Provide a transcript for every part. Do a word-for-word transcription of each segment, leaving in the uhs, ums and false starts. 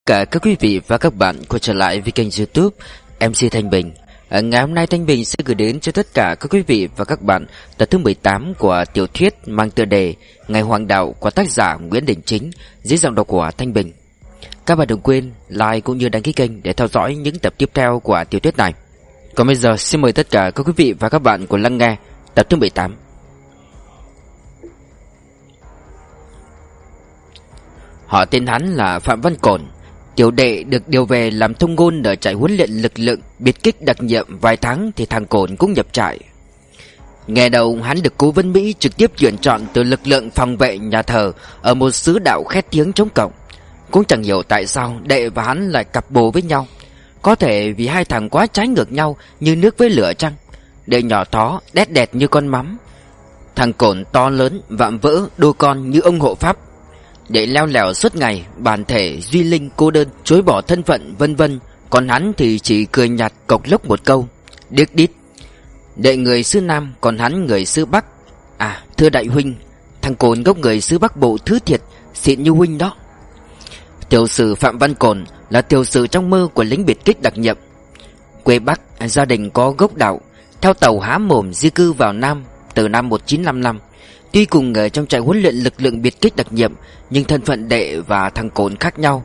Cả các quý vị và các bạn quay trở lại với kênh YouTube em xê Thanh Bình. À, ngày hôm nay Thanh Bình sẽ gửi đến cho tất cả các quý vị và các bạn tập thứ mười tám của tiểu thuyết mang tựa đề Ngày Hoàng Đạo của tác giả Nguyễn Đình Chính dưới giọng đọc của Thanh Bình. Các bạn đừng quên like cũng như đăng ký kênh để theo dõi những tập tiếp theo của tiểu thuyết này. Còn bây giờ xin mời tất cả các quý vị và các bạn cùng lắng nghe tập thứ mười tám. Họ tên hắn là Phạm Văn Cổn. Tiểu đệ được điều về làm thông ngôn ở trại huấn luyện lực lượng biệt kích đặc nhiệm vài tháng thì thằng Cổn cũng nhập trại. Nghe đầu hắn được cố vấn Mỹ trực tiếp tuyển chọn từ lực lượng phòng vệ nhà thờ ở một xứ đạo khét tiếng chống cộng. Cũng chẳng hiểu tại sao đệ và hắn lại cặp bồ với nhau. Có thể vì hai thằng quá trái ngược nhau như nước với lửa chăng. Đệ nhỏ thó đét đẹt như con mắm, thằng Cổn to lớn vạm vỡ đô con như ông hộ pháp. Để leo lẻo suốt ngày, bản thể duy linh cô đơn, chối bỏ thân phận vân vân. Còn hắn thì chỉ cười nhạt cộc lốc một câu: điếc đít. Đệ người xứ Nam, còn hắn người xứ Bắc. À, thưa đại huynh, thằng Cổn gốc người xứ Bắc Bộ thứ thiệt, xịn như huynh đó. Tiểu sử Phạm Văn Cổn là tiểu sử trong mơ của lính biệt kích đặc nhiệm. Quê Bắc, gia đình có gốc đạo, theo tàu há mồm di cư vào Nam từ năm một nghìn chín trăm năm mươi lăm. Tuy cùng ở trong trại huấn luyện lực lượng biệt kích đặc nhiệm, nhưng thân phận đệ và thằng Cổn khác nhau.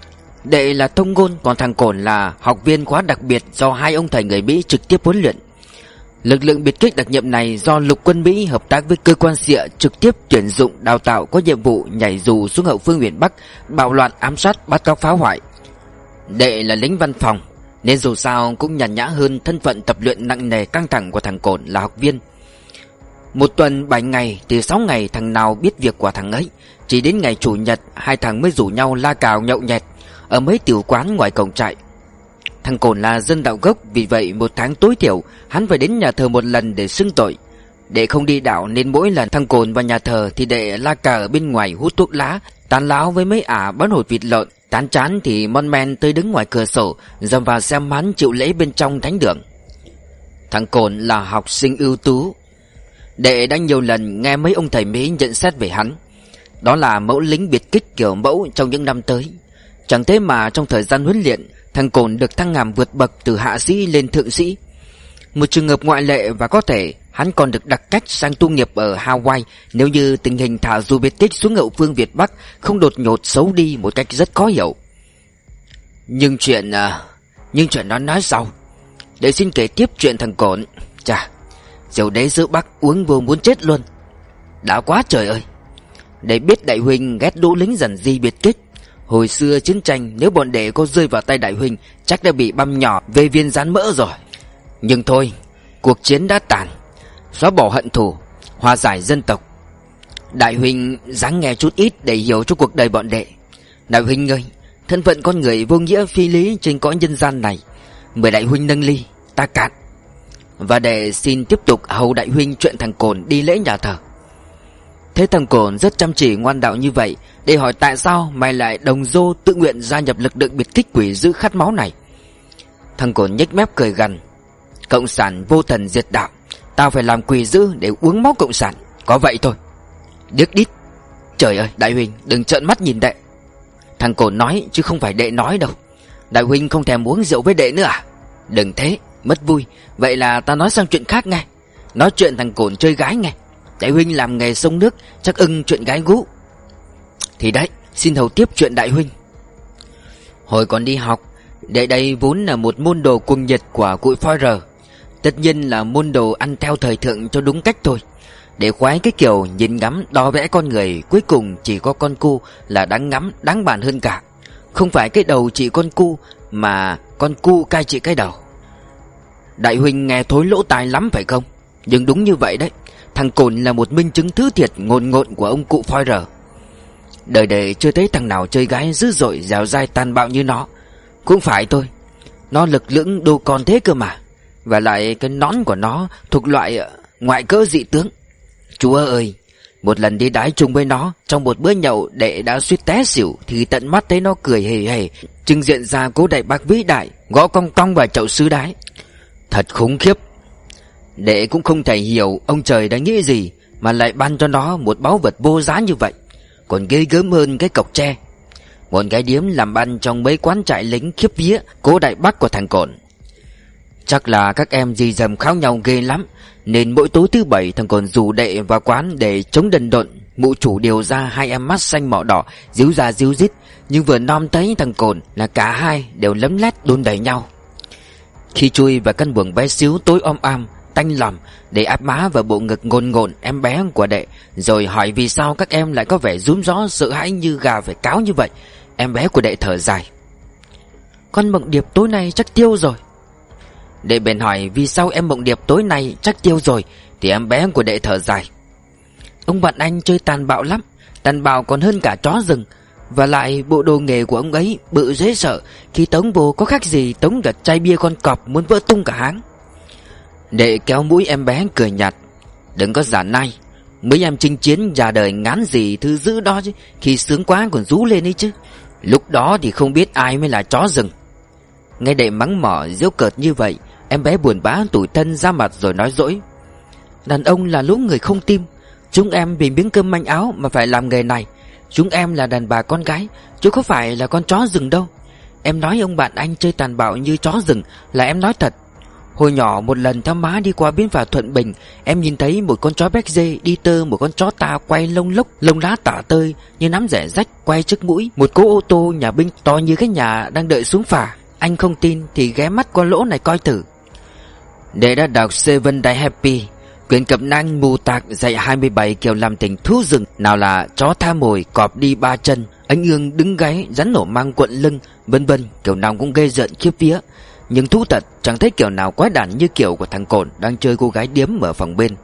Đệ là thông ngôn, còn thằng Cổn là học viên khóa đặc biệt do hai ông thầy người Mỹ trực tiếp huấn luyện. Lực lượng biệt kích đặc nhiệm này do lục quân Mỹ hợp tác với cơ quan xịa trực tiếp tuyển dụng đào tạo, có nhiệm vụ nhảy dù xuống hậu phương miền Bắc, bạo loạn ám sát bắt cóc phá hoại. Đệ là lính văn phòng nên dù sao cũng nhàn nhã hơn thân phận tập luyện nặng nề căng thẳng của thằng Cổn là học viên. Một tuần bảy ngày thì sáu ngày thằng nào biết việc của thằng ấy. Chỉ đến ngày chủ nhật hai thằng mới rủ nhau la cào nhậu nhẹt ở mấy tiểu quán ngoài cổng trại. Thằng Cổn là dân đạo gốc, vì vậy một tháng tối thiểu hắn phải đến nhà thờ một lần để xưng tội. Để không đi đạo nên mỗi lần thằng Cổn vào nhà thờ thì đệ la cà ở bên ngoài hút thuốc lá, tán láo với mấy ả bán hột vịt lợn. Tán chán thì mon men tới đứng ngoài cửa sổ dầm vào xem hắn chịu lễ bên trong thánh đường. Thằng Cổn là học sinh ưu tú. Đệ đã nhiều lần nghe mấy ông thầy Mỹ nhận xét về hắn. Đó là mẫu lính biệt kích kiểu mẫu trong những năm tới. Chẳng thế mà trong thời gian huấn luyện, thằng Cổn được thăng hàm vượt bậc từ hạ sĩ lên thượng sĩ. Một trường hợp ngoại lệ, và có thể hắn còn được đặc cách sang tu nghiệp ở Hawaii nếu như tình hình thả dù biệt kích xuống hậu phương Việt Bắc không đột ngột xấu đi một cách rất khó hiểu. Nhưng chuyện à, nhưng chuyện đó nói sau. Để xin kể tiếp chuyện thằng Cổn. Chà, rượu đế giữa Bắc uống vô muốn chết luôn. Đã quá trời ơi. Để biết đại huynh ghét lũ lính dần di biệt kích. Hồi xưa chiến tranh, nếu bọn đệ có rơi vào tay đại huynh chắc đã bị băm nhỏ về viên rán mỡ rồi. Nhưng thôi, cuộc chiến đã tàn, xóa bỏ hận thù, hòa giải dân tộc. Đại huynh ráng nghe chút ít để hiểu cho cuộc đời bọn đệ. Đại huynh ơi, thân phận con người vô nghĩa phi lý trên cõi nhân gian này, mời đại huynh nâng ly, ta cạn. Và để xin tiếp tục hầu đại huynh chuyện thằng Cổn đi lễ nhà thờ. Thế thằng Cổn rất chăm chỉ ngoan đạo như vậy, để hỏi tại sao mày lại đồng dô tự nguyện gia nhập lực lượng biệt kích quỷ dữ khát máu này. Thằng Cổn nhếch mép cười gằn: cộng sản vô thần diệt đạo, tao phải làm quỷ dữ để uống máu cộng sản, có vậy thôi. Điếc đít. Trời ơi, đại huynh đừng trợn mắt nhìn đệ. Thằng Cổn nói chứ không phải đệ nói đâu. Đại huynh không thèm uống rượu với đệ nữa à? Đừng thế, mất vui. Vậy là ta nói sang chuyện khác nghe. Nói chuyện thằng Cổn chơi gái nghe. Đại huynh làm nghề sông nước chắc ưng chuyện gái gú. Thì đấy, xin hầu tiếp chuyện đại huynh. Hồi còn đi học, đệ đây vốn là một môn đồ cuồng nhiệt của cụ phoi rờ. Tất nhiên là môn đồ ăn theo thời thượng cho đúng cách thôi. Để khoái cái kiểu nhìn ngắm đo vẽ con người, cuối cùng chỉ có con cu là đáng ngắm, đáng bàn hơn cả. Không phải cái đầu trị con cu, mà con cu cai trị cái đầu. Đại huynh nghe thối lỗ tai lắm phải không? Nhưng đúng như vậy đấy. Thằng Cổn là một minh chứng thứ thiệt ngồn ngộn của ông cụ phoi rờ. Đời đời chưa thấy thằng nào chơi gái dữ dội dẻo dai tàn bạo như nó. Cũng phải thôi, nó lực lưỡng đô con thế cơ mà. Và lại cái nón của nó thuộc loại ngoại cỡ dị tướng. Chúa ơi, một lần đi đái chung với nó, trong một bữa nhậu đệ đã suýt té xỉu, thì tận mắt thấy nó cười hề hề trưng diện ra cố đại bác vĩ đại, gõ cong cong vào chậu sứ đái. Thật khủng khiếp. Đệ cũng không thể hiểu ông trời đã nghĩ gì mà lại ban cho nó một báu vật vô giá như vậy. Còn ghê gớm hơn cái cọc tre. một gái điếm làm ăn trong mấy quán trại lính khiếp vía cố đại bác của thằng Cồn. Chắc là các em dì dầm kháo nhau ghê lắm, nên mỗi tối thứ bảy thằng Cồn rủ đệ vào quán để chống đần độn. Mụ chủ điều ra hai em mắt xanh mỏ đỏ díu ra díu dít, nhưng vừa nom thấy thằng Cồn là cả hai đều lấm lét đôn đẩy nhau. Khi chui vào căn buồng bé xíu tối om am tanh lòm, để áp má vào bộ ngực ngồn ngộn em bé của đệ, rồi hỏi vì sao các em lại có vẻ rúm gió sợ hãi như gà phải cáo như vậy. Em bé của đệ thở dài: "Con mộng điệp tối nay chắc tiêu rồi." Đệ bèn hỏi vì sao em mộng điệp tối nay chắc tiêu rồi, thì em bé của đệ thở dài: "Ông bạn anh chơi tàn bạo lắm, tàn bạo còn hơn cả chó rừng. Và lại bộ đồ nghề của ông ấy bự dễ sợ, khi tống vô có khác gì tống cả chai bia con cọp muốn vỡ tung cả háng." Đệ kéo mũi em bé cười nhạt: "Đừng có giả nai, mấy em chinh chiến già đời ngán gì thứ dữ đó chứ, khi sướng quá còn rú lên ấy chứ. Lúc đó thì không biết ai mới là chó rừng." Nghe đệ mắng mỏ giễu cợt như vậy, em bé buồn bã tủi thân ra mặt rồi nói dỗi: "Đàn ông là lũ người không tim. Chúng em vì miếng cơm manh áo mà phải làm nghề này. Chúng em là đàn bà con gái, chứ không phải là con chó rừng đâu. Em nói ông bạn anh chơi tàn bạo như chó rừng là em nói thật. Hồi nhỏ một lần theo má đi qua bến phà Thuận Bình, em nhìn thấy một con chó béc dê đi tơ một con chó ta quay lông lốc, lông lá tả tơi như nắm rẻ rách quay trước mũi một cỗ ô tô nhà binh to như cái nhà đang đợi xuống phà. Anh không tin thì ghé mắt qua lỗ này coi thử." Đệ đã đọc Seven Die Happy, quyển cẩm nang mù tạc dạy hai mươi bảy kiểu làm tình thú rừng, nào là chó tha mồi, cọp đi ba chân, ánh ương đứng gáy, rắn nổ mang cuộn lưng, vân vân, kiểu nào cũng gây rợn khiếp vía. Nhưng thú thật chẳng thấy kiểu nào quái đản như kiểu của thằng Cồn đang chơi cô gái điếm ở phòng bên.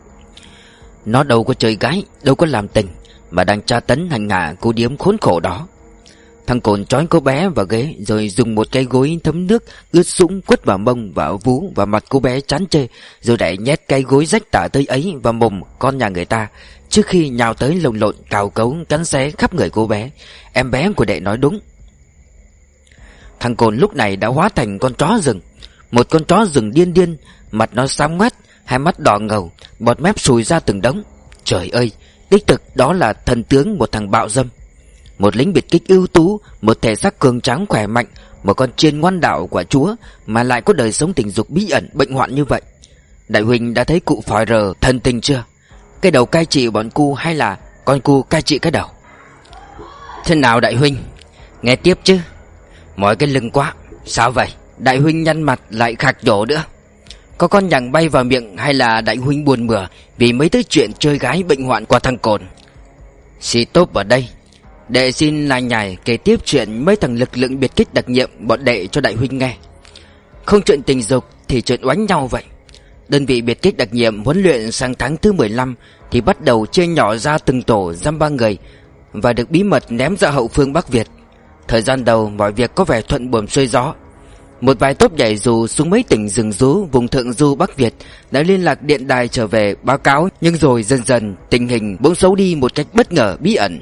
Nó đâu có chơi gái, đâu có làm tình, mà đang tra tấn hành hạ cô điếm khốn khổ đó. Thằng Cồn trói cô bé vào ghế, rồi dùng một cái gối thấm nước ướt sũng quất vào mông, vào vú và mặt cô bé chán chê, rồi đẩy nhét cái gối rách tả tơi ấy vào mồm con nhà người ta, trước khi nhào tới lồng lộn cào cấu cắn xé khắp người cô bé. Em bé của đệ nói đúng. Thằng Cồn lúc này đã hóa thành con chó rừng, một con chó rừng điên điên, mặt nó xám ngoét, hai mắt đỏ ngầu, bọt mép sùi ra từng đống. Trời ơi, đích thực đó là thần tướng một thằng bạo dâm, một lính biệt kích ưu tú, một thể xác cường tráng khỏe mạnh, một con chiên ngoan đạo của Chúa, mà lại có đời sống tình dục bí ẩn bệnh hoạn như vậy. Đại huynh đã thấy cụ phòi rờ thần tình chưa? Cái đầu cai trị bọn cu hay là con cu cai trị cái đầu? Thế nào đại huynh? Nghe tiếp chứ. Mỏi cái lưng quá. Sao vậy? Đại huynh nhăn mặt lại khạc nhổ nữa. Có con nhằng bay vào miệng hay là đại huynh buồn bừa vì mấy thứ chuyện chơi gái bệnh hoạn của thằng Cồn? Xì tốp ở đây. Đệ xin lại nhảy kể tiếp chuyện mấy thằng lực lượng biệt kích đặc nhiệm bọn đệ cho đại huynh nghe. Không chuyện tình dục thì chuyện oánh nhau vậy. Đơn vị biệt kích đặc nhiệm huấn luyện sang tháng thứ mười lăm thì bắt đầu chia nhỏ ra từng tổ dăm ba người và được bí mật ném ra hậu phương Bắc Việt. Thời gian đầu mọi việc có vẻ thuận buồm xuôi gió. Một vài tốp nhảy dù xuống mấy tỉnh rừng rú vùng thượng du Bắc Việt đã liên lạc điện đài trở về báo cáo, nhưng rồi dần dần tình hình bỗng xấu đi một cách bất ngờ bí ẩn.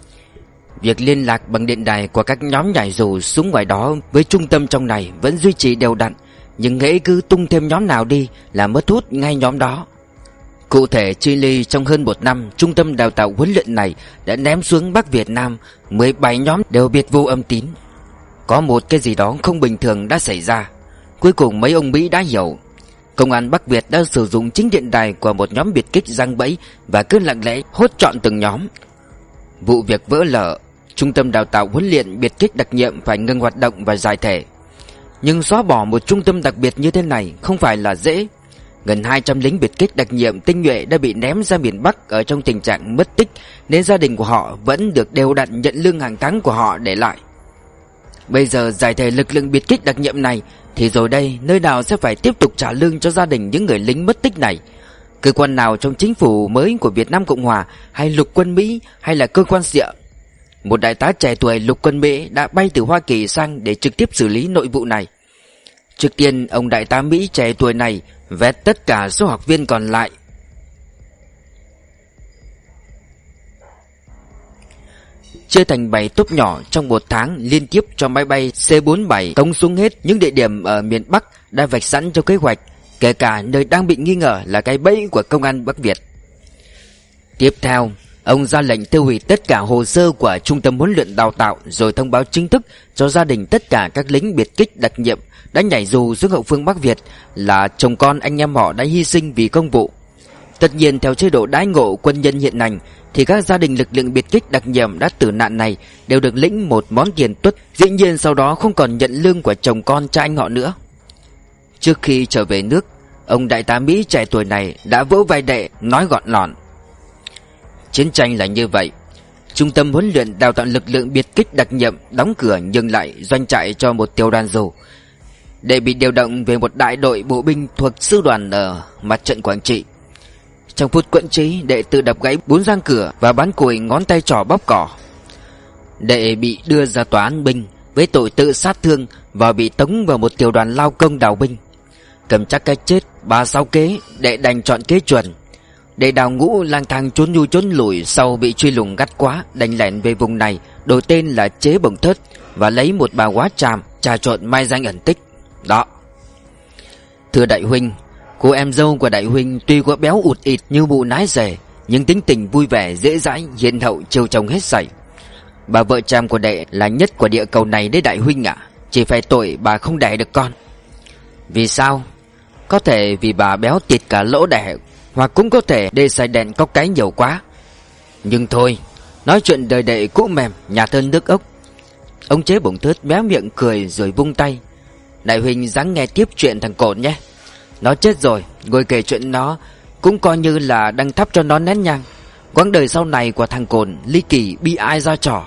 Việc liên lạc bằng điện đài của các nhóm nhảy dù xuống ngoài đó với trung tâm trong này vẫn duy trì đều đặn, nhưng hễ cứ tung thêm nhóm nào đi là mất hút ngay nhóm đó. Cụ thể, Chile trong hơn một năm, trung tâm đào tạo huấn luyện này đã ném xuống Bắc Việt Nam mười bảy nhóm đều biệt vô âm tín. Có một cái gì đó không bình thường đã xảy ra. Cuối cùng mấy ông Mỹ đã hiểu. Công an Bắc Việt đã sử dụng chính điện đài của một nhóm biệt kích giăng bẫy và cứ lặng lẽ hốt trọn từng nhóm. Vụ việc vỡ lở, trung tâm đào tạo huấn luyện biệt kích đặc nhiệm phải ngừng hoạt động và giải thể. Nhưng xóa bỏ một trung tâm đặc biệt như thế này không phải là dễ. Gần hai trăm lính biệt kích đặc nhiệm tinh nhuệ đã bị ném ra miền Bắc ở trong tình trạng mất tích, nên gia đình của họ vẫn được đều đặn nhận lương hàng tháng của họ để lại. Bây giờ giải thể lực lượng biệt kích đặc nhiệm này thì rồi đây nơi nào sẽ phải tiếp tục trả lương cho gia đình những người lính mất tích này? Cơ quan nào trong chính phủ mới của Việt Nam Cộng Hòa, hay lục quân Mỹ, hay là cơ quan xịa? Một đại tá trẻ tuổi lục quân Mỹ đã bay từ Hoa Kỳ sang để trực tiếp xử lý nội vụ này. Trước tiên ông đại tá Mỹ trẻ tuổi này vét tất cả số học viên còn lại. Chia thành bảy tốp nhỏ trong một tháng liên tiếp cho máy bay C bốn mươi bảy tống xuống hết những địa điểm ở miền Bắc đã vạch sẵn trong kế hoạch, kể cả nơi đang bị nghi ngờ là cái bẫy của công an Bắc Việt. Tiếp theo, Ông ra lệnh tiêu hủy tất cả hồ sơ của trung tâm huấn luyện đào tạo, rồi thông báo chính thức cho gia đình tất cả các lính biệt kích đặc nhiệm đã nhảy dù xuống hậu phương Bắc Việt là chồng con anh em họ đã hy sinh vì công vụ. Tất nhiên theo chế độ đãi ngộ quân nhân hiện hành thì các gia đình lực lượng biệt kích đặc nhiệm đã tử nạn này đều được lĩnh một món tiền tuất, dĩ nhiên sau đó không còn nhận lương của chồng con cha anh họ nữa. Trước khi trở về nước, ông đại tá Mỹ trẻ tuổi này đã vỗ vai Đệ nói gọn lọn: chiến tranh là như vậy, trung tâm huấn luyện đào tạo lực lượng biệt kích đặc nhiệm đóng cửa nhường lại doanh trại cho một tiểu đoàn dù. Đệ bị điều động về một đại đội bộ binh thuộc sư đoàn ở mặt trận Quảng Trị. Trong phút quẫn trí, Đệ tự đập gãy bốn răng cửa và bắn cùi ngón tay trỏ bóp cỏ. Đệ bị đưa ra tòa án binh với tội tự sát thương và bị tống vào một tiểu đoàn lao công đào binh. Cầm chắc cái chết ba sáu kế, Đệ đành chọn kế chuẩn. Đệ đào ngũ lang thang trốn nhu trốn lùi, sau bị truy lùng gắt quá đành lẻn về vùng này, đổi tên là Chế Bồng Thớt và lấy một bà quá tràm trà trộn mai danh ẩn tích. Đó. Thưa đại huynh, cô em dâu của đại huynh tuy có béo ụt ịt như bụ nái rể, nhưng tính tình vui vẻ dễ dãi, hiền hậu, chiều chồng hết sảy. Bà vợ tràm của Đệ là nhất của địa cầu này đấy đại huynh ạ. Chỉ phải tội bà không đẻ được con. Vì sao? Có thể vì bà béo tịt cả lỗ đẻ, hoặc cũng có thể Đệ xài đèn cóc cái nhiều quá. Nhưng thôi, nói chuyện đời Đệ cũ mềm, nhạt hơn nước ốc. Ông Chế Bồng Thớt méo miệng cười rồi vung tay: đại huynh ráng nghe tiếp chuyện thằng Cổn nhé. Nó chết rồi, ngồi kể chuyện nó cũng coi như là đang thắp cho nó nén nhang. Quãng đời sau này của thằng Cổn ly kỳ bi ai ra trò.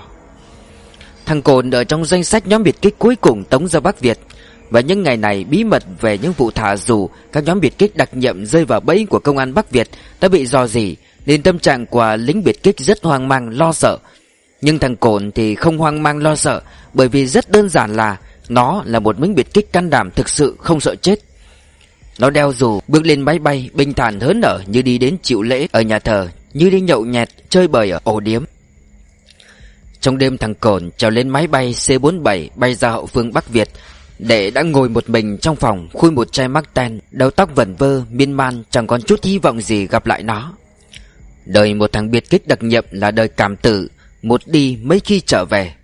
Thằng Cổn ở trong danh sách nhóm biệt kích cuối cùng tống ra Bắc Việt. Và những ngày này bí mật về những vụ thả dù các nhóm biệt kích đặc nhiệm rơi vào bẫy của công an Bắc Việt đã bị rò rỉ, nên tâm trạng của lính biệt kích rất hoang mang lo sợ. Nhưng thằng Cổn thì không hoang mang lo sợ, bởi vì rất đơn giản là nó là một lính biệt kích can đảm thực sự không sợ chết. Nó đeo dù bước lên máy bay bình thản hớn nở như đi đến chịu lễ ở nhà thờ, như đi nhậu nhẹt chơi bời ở ổ điếm. Trong đêm thằng Cổn trèo lên máy bay C bốn mươi bảy bay ra hậu phương Bắc Việt, Đệ đã ngồi một mình trong phòng khui một chai mắc ten, đầu tóc vẩn vơ miên man, chẳng còn chút hy vọng gì gặp lại nó. Đời một thằng biệt kích đặc nhiệm là đời cảm tử, một đi mấy khi trở về.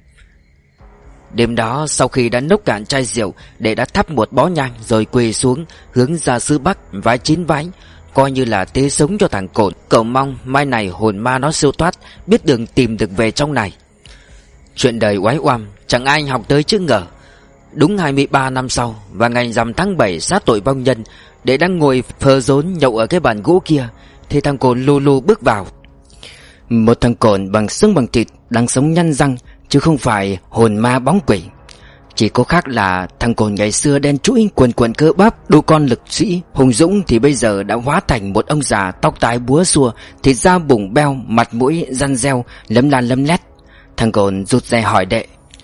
Đêm đó sau khi đã nốc cạn chai rượu, Đệ đã thắp một bó nhang rồi quỳ xuống hướng ra xứ Bắc vái chín vái, coi như là tế sống cho thằng Cổn, cầu mong mai này hồn ma nó siêu thoát, biết đường tìm được về trong này. Chuyện đời oái oăm chẳng ai học tới chứ ngờ. Đúng hai mươi ba năm sau, và ngày rằm tháng bảy sát tội vong nhân, Đệ đang ngồi phờ rốn nhậu ở cái bàn gỗ kia, thì thằng Cổn lù lù bước vào. Một thằng Cổn bằng xương bằng thịt, đang sống nhăn răng, chứ không phải hồn ma bóng quỷ. Chỉ có khác là thằng Cổn ngày xưa đen trũi, quần quần cơ bắp, đu con lực sĩ hùng dũng, thì bây giờ đã hóa thành một ông già tóc tai búa xua, thịt da bùng beo, mặt mũi răn reo, lấm lan lấm lét. Thằng Cổn rụt rè hỏi Đệ: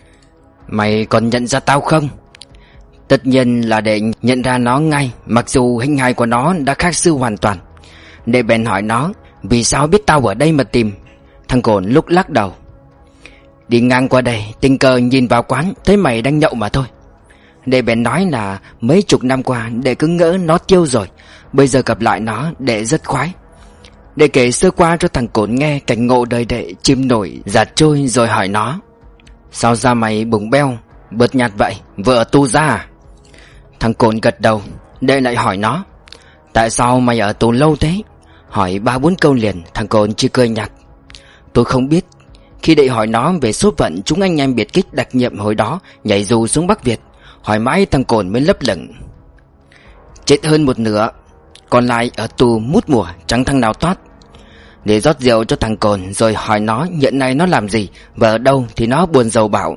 mày còn nhận ra tao không? Tất nhiên là Đệ nhận ra nó ngay, mặc dù hình hài của nó đã khác xưa hoàn toàn. Đệ bèn hỏi nó: vì sao biết tao ở đây mà tìm? Thằng Cổn lúc lắc đầu: đi ngang qua đây, tình cờ nhìn vào quán, thấy mày đang nhậu mà thôi. Đệ bèn nói là mấy chục năm qua Đệ cứ ngỡ nó tiêu rồi, bây giờ gặp lại nó Đệ rất khoái. Đệ kể sơ qua cho thằng Cổn nghe cảnh ngộ đời Đệ chìm nổi giạt trôi, rồi hỏi nó: sao da mày bùng beo, bớt nhạt vậy, vợ tu ra à? Thằng Cổn gật đầu. Đệ lại hỏi nó: tại sao mày ở tù lâu thế? Hỏi ba bốn câu liền, thằng Cổn chỉ cười nhạt: tôi không biết. Khi Đệ hỏi nó về số phận chúng anh em biệt kích đặc nhiệm hồi đó nhảy dù xuống Bắc Việt, hỏi mãi thằng Cổn mới lấp lửng: chết hơn một nửa, còn lại ở tù mút mùa, chẳng thằng nào thoát. Để rót rượu cho thằng Cổn rồi hỏi nó hiện nay nó làm gì và ở đâu, thì nó buồn rầu bảo: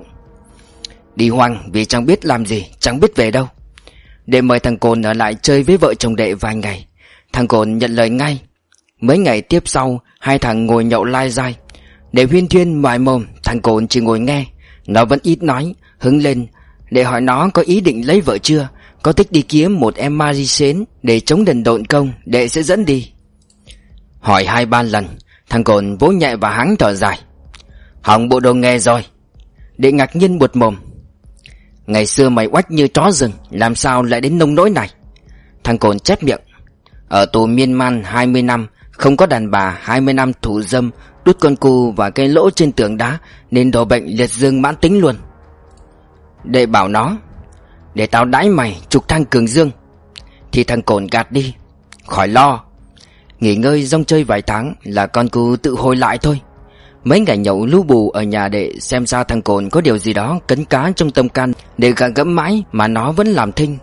đi hoang vì chẳng biết làm gì, chẳng biết về đâu. Để mời thằng Cổn ở lại chơi với vợ chồng Đệ vài ngày. Thằng Cổn nhận lời ngay. Mấy ngày tiếp sau, hai thằng ngồi nhậu lai dai. Để huyên thuyên mài mồm, thằng Cổn chỉ ngồi nghe. Nó vẫn ít nói, hứng lên. Để hỏi nó có ý định lấy vợ chưa, có thích đi kiếm một em Marie để chống đần độn công, Đệ sẽ dẫn đi. Hỏi hai ba lần, thằng Cổn vỗ nhẹ và hắng thở dài: hỏng bộ đồ nghề rồi. Đệ ngạc nhiên buột mồm: ngày xưa mày oách như chó rừng, làm sao lại đến nông nỗi này? Thằng Cổn chép miệng: ở tù miên man hai mươi năm, không có đàn bà, hai mươi năm thủ dâm, đút con cù và cái lỗ trên tường đá, nên đổ bệnh liệt dương mãn tính luôn. Đệ bảo nó: để tao đãi mày chục thang cường dương. Thì thằng Cồn gạt đi: khỏi lo, nghỉ ngơi rong chơi vài tháng là con cù tự hồi lại thôi. Mấy ngày nhậu lú bù ở nhà đệ, xem ra thằng Cồn có điều gì đó cấn cá trong tâm can để gạ gẫm mãi mà nó vẫn làm thinh.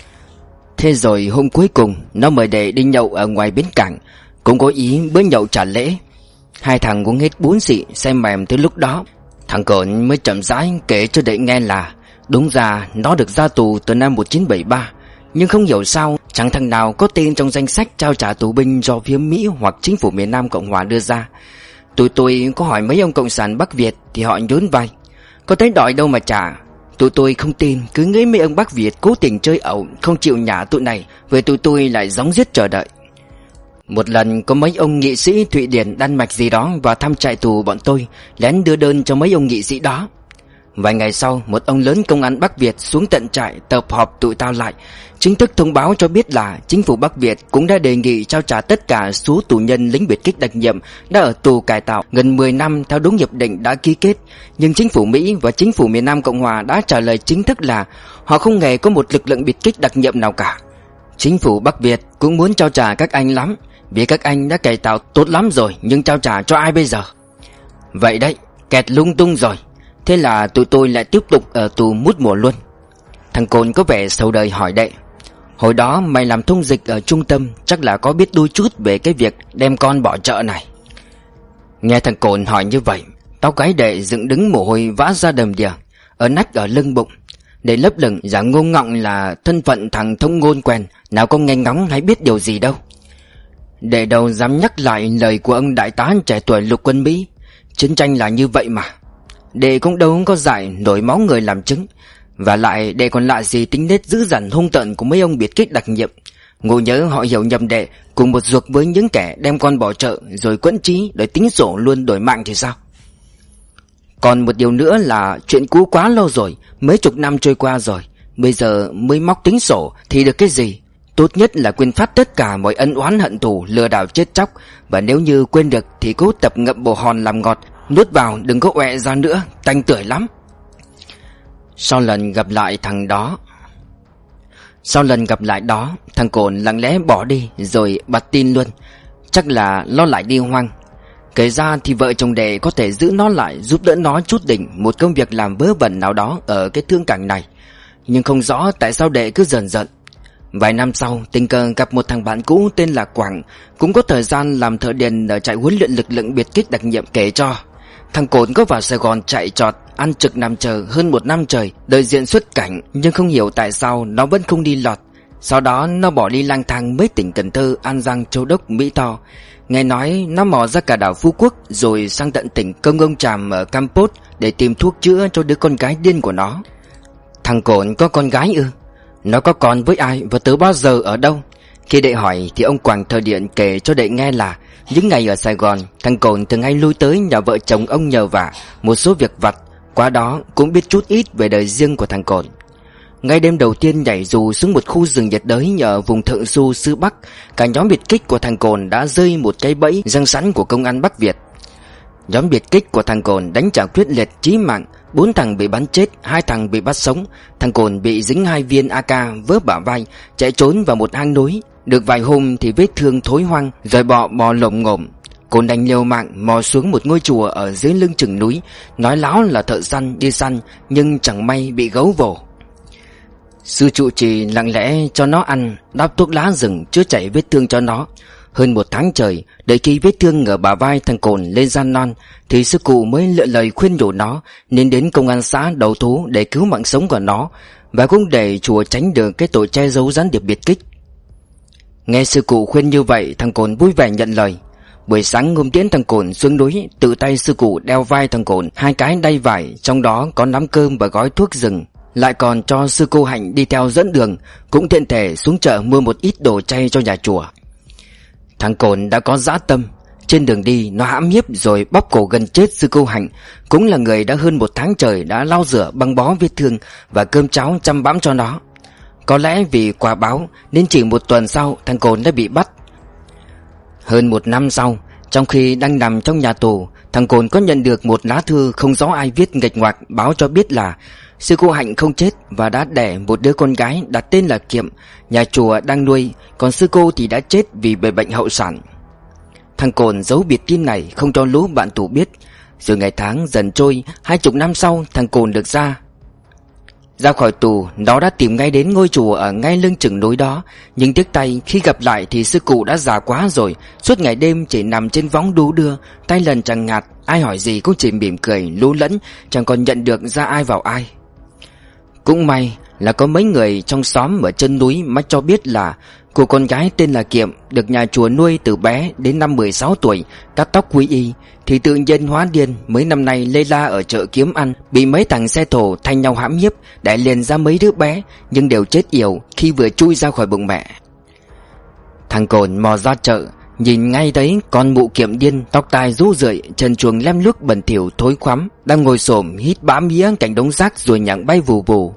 Thế rồi hôm cuối cùng nó mời đệ đi nhậu ở ngoài bến cảng, cũng có ý bữa nhậu trả lễ. Hai thằng uống hết bốn xị say mềm. Tới lúc đó thằng Cồn mới chậm rãi kể cho đệ nghe là đúng ra nó được ra tù từ năm một nghìn chín trăm bảy mươi ba, nhưng không hiểu sao chẳng thằng nào có tên trong danh sách trao trả tù binh do phía Mỹ hoặc chính phủ miền Nam Cộng Hòa đưa ra. Tụi tôi có hỏi mấy ông cộng sản Bắc Việt thì họ nhún vai: có thấy đòi đâu mà trả. Tụi tôi không tin, cứ nghĩ mấy ông Bắc Việt cố tình chơi ẩu, không chịu nhả tụi này, về tụi tôi lại gióng giết chờ đợi. Một lần có mấy ông nghị sĩ Thụy Điển, Đan Mạch gì đó vào thăm trại tù bọn tôi, lén đưa đơn cho mấy ông nghị sĩ đó. Vài ngày sau, một ông lớn công an Bắc Việt xuống tận trại tập họp tụi tao lại, chính thức thông báo cho biết là chính phủ Bắc Việt cũng đã đề nghị trao trả tất cả số tù nhân lính biệt kích đặc nhiệm đã ở tù cải tạo gần mười năm theo đúng hiệp định đã ký kết. Nhưng chính phủ Mỹ và chính phủ miền Nam Cộng Hòa đã trả lời chính thức là họ không hề có một lực lượng biệt kích đặc nhiệm nào cả. Chính phủ Bắc Việt cũng muốn trao trả các anh lắm, vì các anh đã cải tạo tốt lắm rồi, nhưng trao trả cho ai bây giờ? Vậy đấy, kẹt lung tung rồi. Thế là tụi tôi lại tiếp tục ở tù mút mùa luôn. Thằng Cồn có vẻ sầu đời hỏi đệ: hồi đó mày làm thông dịch ở trung tâm, chắc là có biết đôi chút về cái việc đem con bỏ chợ này. Nghe thằng Cồn hỏi như vậy, tóc gáy đệ dựng đứng, mồ hôi vã ra đầm đìa, ở nách ở lưng bụng. Để lấp lửng giả ngông ngọng là thân phận thằng thông ngôn quen, nào có nghe ngóng hay biết điều gì đâu. Đệ đâu dám nhắc lại lời của ông đại tá trẻ tuổi lục quân Mỹ: chiến tranh là như vậy mà. Đệ cũng đâu có dại nổi máu người làm chứng. Và lại đệ còn lạ gì tính nết dữ dằn hung tợn của mấy ông biệt kích đặc nhiệm. Ngộ nhớ họ hiểu nhầm đệ cùng một ruột với những kẻ đem con bỏ chợ rồi quẫn trí để tính sổ luôn đổi mạng thì sao? Còn một điều nữa là chuyện cũ quá lâu rồi, mấy chục năm trôi qua rồi, bây giờ mới móc tính sổ thì được cái gì? Tốt nhất là quên phát tất cả mọi ân oán hận thù, lừa đảo chết chóc. Và nếu như quên được thì cố tập ngậm bồ hòn làm ngọt, nuốt vào đừng có ọe ra nữa, tanh tưởi lắm. Sau lần gặp lại thằng đó Sau lần gặp lại đó thằng Cồn lặng lẽ bỏ đi rồi bật tin luôn. Chắc là lo lại đi hoang. Kể ra thì vợ chồng đệ có thể giữ nó lại, giúp đỡ nó chút đỉnh một công việc làm vớ vẩn nào đó ở cái thương cảng này. Nhưng không rõ tại sao đệ cứ dần dần. Vài năm sau, tình cờ gặp một thằng bạn cũ tên là Quảng, cũng có thời gian làm thợ điền ở trại huấn luyện lực lượng biệt kích đặc nhiệm, kể cho thằng Cồn có vào Sài Gòn chạy trọt, ăn trực nằm chờ hơn một năm trời, đợi diện xuất cảnh, nhưng không hiểu tại sao nó vẫn không đi lọt. Sau đó nó bỏ đi lang thang mấy tỉnh Cần Thơ, An Giang, Châu Đốc, Mỹ Tho. Nghe nói nó mò ra cả đảo Phú Quốc, rồi sang tận tỉnh Công Ông Tràm ở Campos để tìm thuốc chữa cho đứa con gái điên của nó. Thằng Cồn có con gái ư? Nó có con với ai và từ bao giờ ở đâu? Khi đệ hỏi thì ông Quảng Thời Điện kể cho đệ nghe là những ngày ở Sài Gòn, thằng Cồn thường hay lui tới nhà vợ chồng ông nhờ vả một số việc vặt, qua đó cũng biết chút ít về đời riêng của thằng Cồn. Ngay đêm đầu tiên nhảy dù xuống một khu rừng nhiệt đới ở vùng Thượng Du xứ Bắc, cả nhóm biệt kích của thằng Cồn đã rơi một cái bẫy răng sẵn của công an Bắc Việt. Nhóm biệt kích của thằng Cồn đánh trả quyết liệt chí mạng, bốn thằng bị bắn chết, hai thằng bị bắt sống. Thằng Cồn bị dính hai viên a ca vớ bả vai, chạy trốn vào một hang núi. Được vài hôm thì vết thương thối hoang, rồi bọ bò lồm ngồm. Cồn đành liều mạng mò xuống một ngôi chùa ở dưới lưng chừng núi, nói láo là thợ săn đi săn, nhưng chẳng may bị gấu vồ. Sư trụ trì lặng lẽ cho nó ăn, đắp thuốc lá rừng chữa chảy vết thương cho nó. Hơn một tháng trời, đợi khi vết thương ở bả vai thằng Cồn lên gian non, thì sư cụ mới lựa lời khuyên nhủ nó nên đến công an xã đầu thú để cứu mạng sống của nó, và cũng để chùa tránh được cái tội che giấu gián điệp biệt kích. Nghe sư cụ khuyên như vậy, thằng Cồn vui vẻ nhận lời. Buổi sáng hôm tiễn thằng Cồn xuống núi, tự tay sư cụ đeo vai thằng Cồn hai cái đay vải, trong đó có nắm cơm và gói thuốc rừng. Lại còn cho sư cô Hạnh đi theo dẫn đường, cũng tiện thể xuống chợ mua một ít đồ chay cho nhà chùa. Thằng Cồn đã có dã tâm. Trên đường đi nó hãm hiếp rồi bóp cổ gần chết sư cô Hạnh, cũng là người đã hơn một tháng trời đã lau rửa băng bó vết thương và cơm cháo chăm bẵm cho nó. Có lẽ vì quả báo nên chỉ một tuần sau thằng Cồn đã bị bắt. Hơn một năm sau, trong khi đang nằm trong nhà tù, Thằng Cồn có nhận được một lá thư không rõ ai viết nghịch ngoạc báo cho biết là sư cô Hạnh không chết và đã đẻ một đứa con gái đặt tên là Kiệm, nhà chùa đang nuôi, còn sư cô thì đã chết vì bị bệnh hậu sản. Thằng Cồn giấu biệt tin này không cho lũ bạn tù biết. Rồi ngày tháng dần trôi, hai chục năm sau thằng Cồn được ra Ra khỏi tù, nó đã tìm ngay đến ngôi chùa ở ngay lưng chừng núi đó. Nhưng tiếc tay khi gặp lại thì sư cụ đã già quá rồi, suốt ngày đêm chỉ nằm trên võng đú đưa, tay lần chẳng ngạt, ai hỏi gì cũng chỉ mỉm cười lú lẫn, chẳng còn nhận được ra ai vào ai. Cũng may là có mấy người trong xóm ở chân núi mách cho biết là cô con gái tên là Kiệm được nhà chùa nuôi từ bé đến năm mười sáu tuổi, cắt tóc quy y, thì tự nhiên hóa điên, mấy năm nay lê la ở chợ kiếm ăn, bị mấy thằng xe thổ thay nhau hãm hiếp, đẻ liền ra mấy đứa bé, nhưng đều chết yểu khi vừa chui ra khỏi bụng mẹ. Thằng Cồn mò ra chợ, nhìn ngay thấy con mụ Kiệm điên, tóc tai rũ rượi, chân chuồng lem luốc bẩn thỉu thối khoắm, đang ngồi xổm hít bã mía cạnh đống rác rồi nhặng bay vù vù.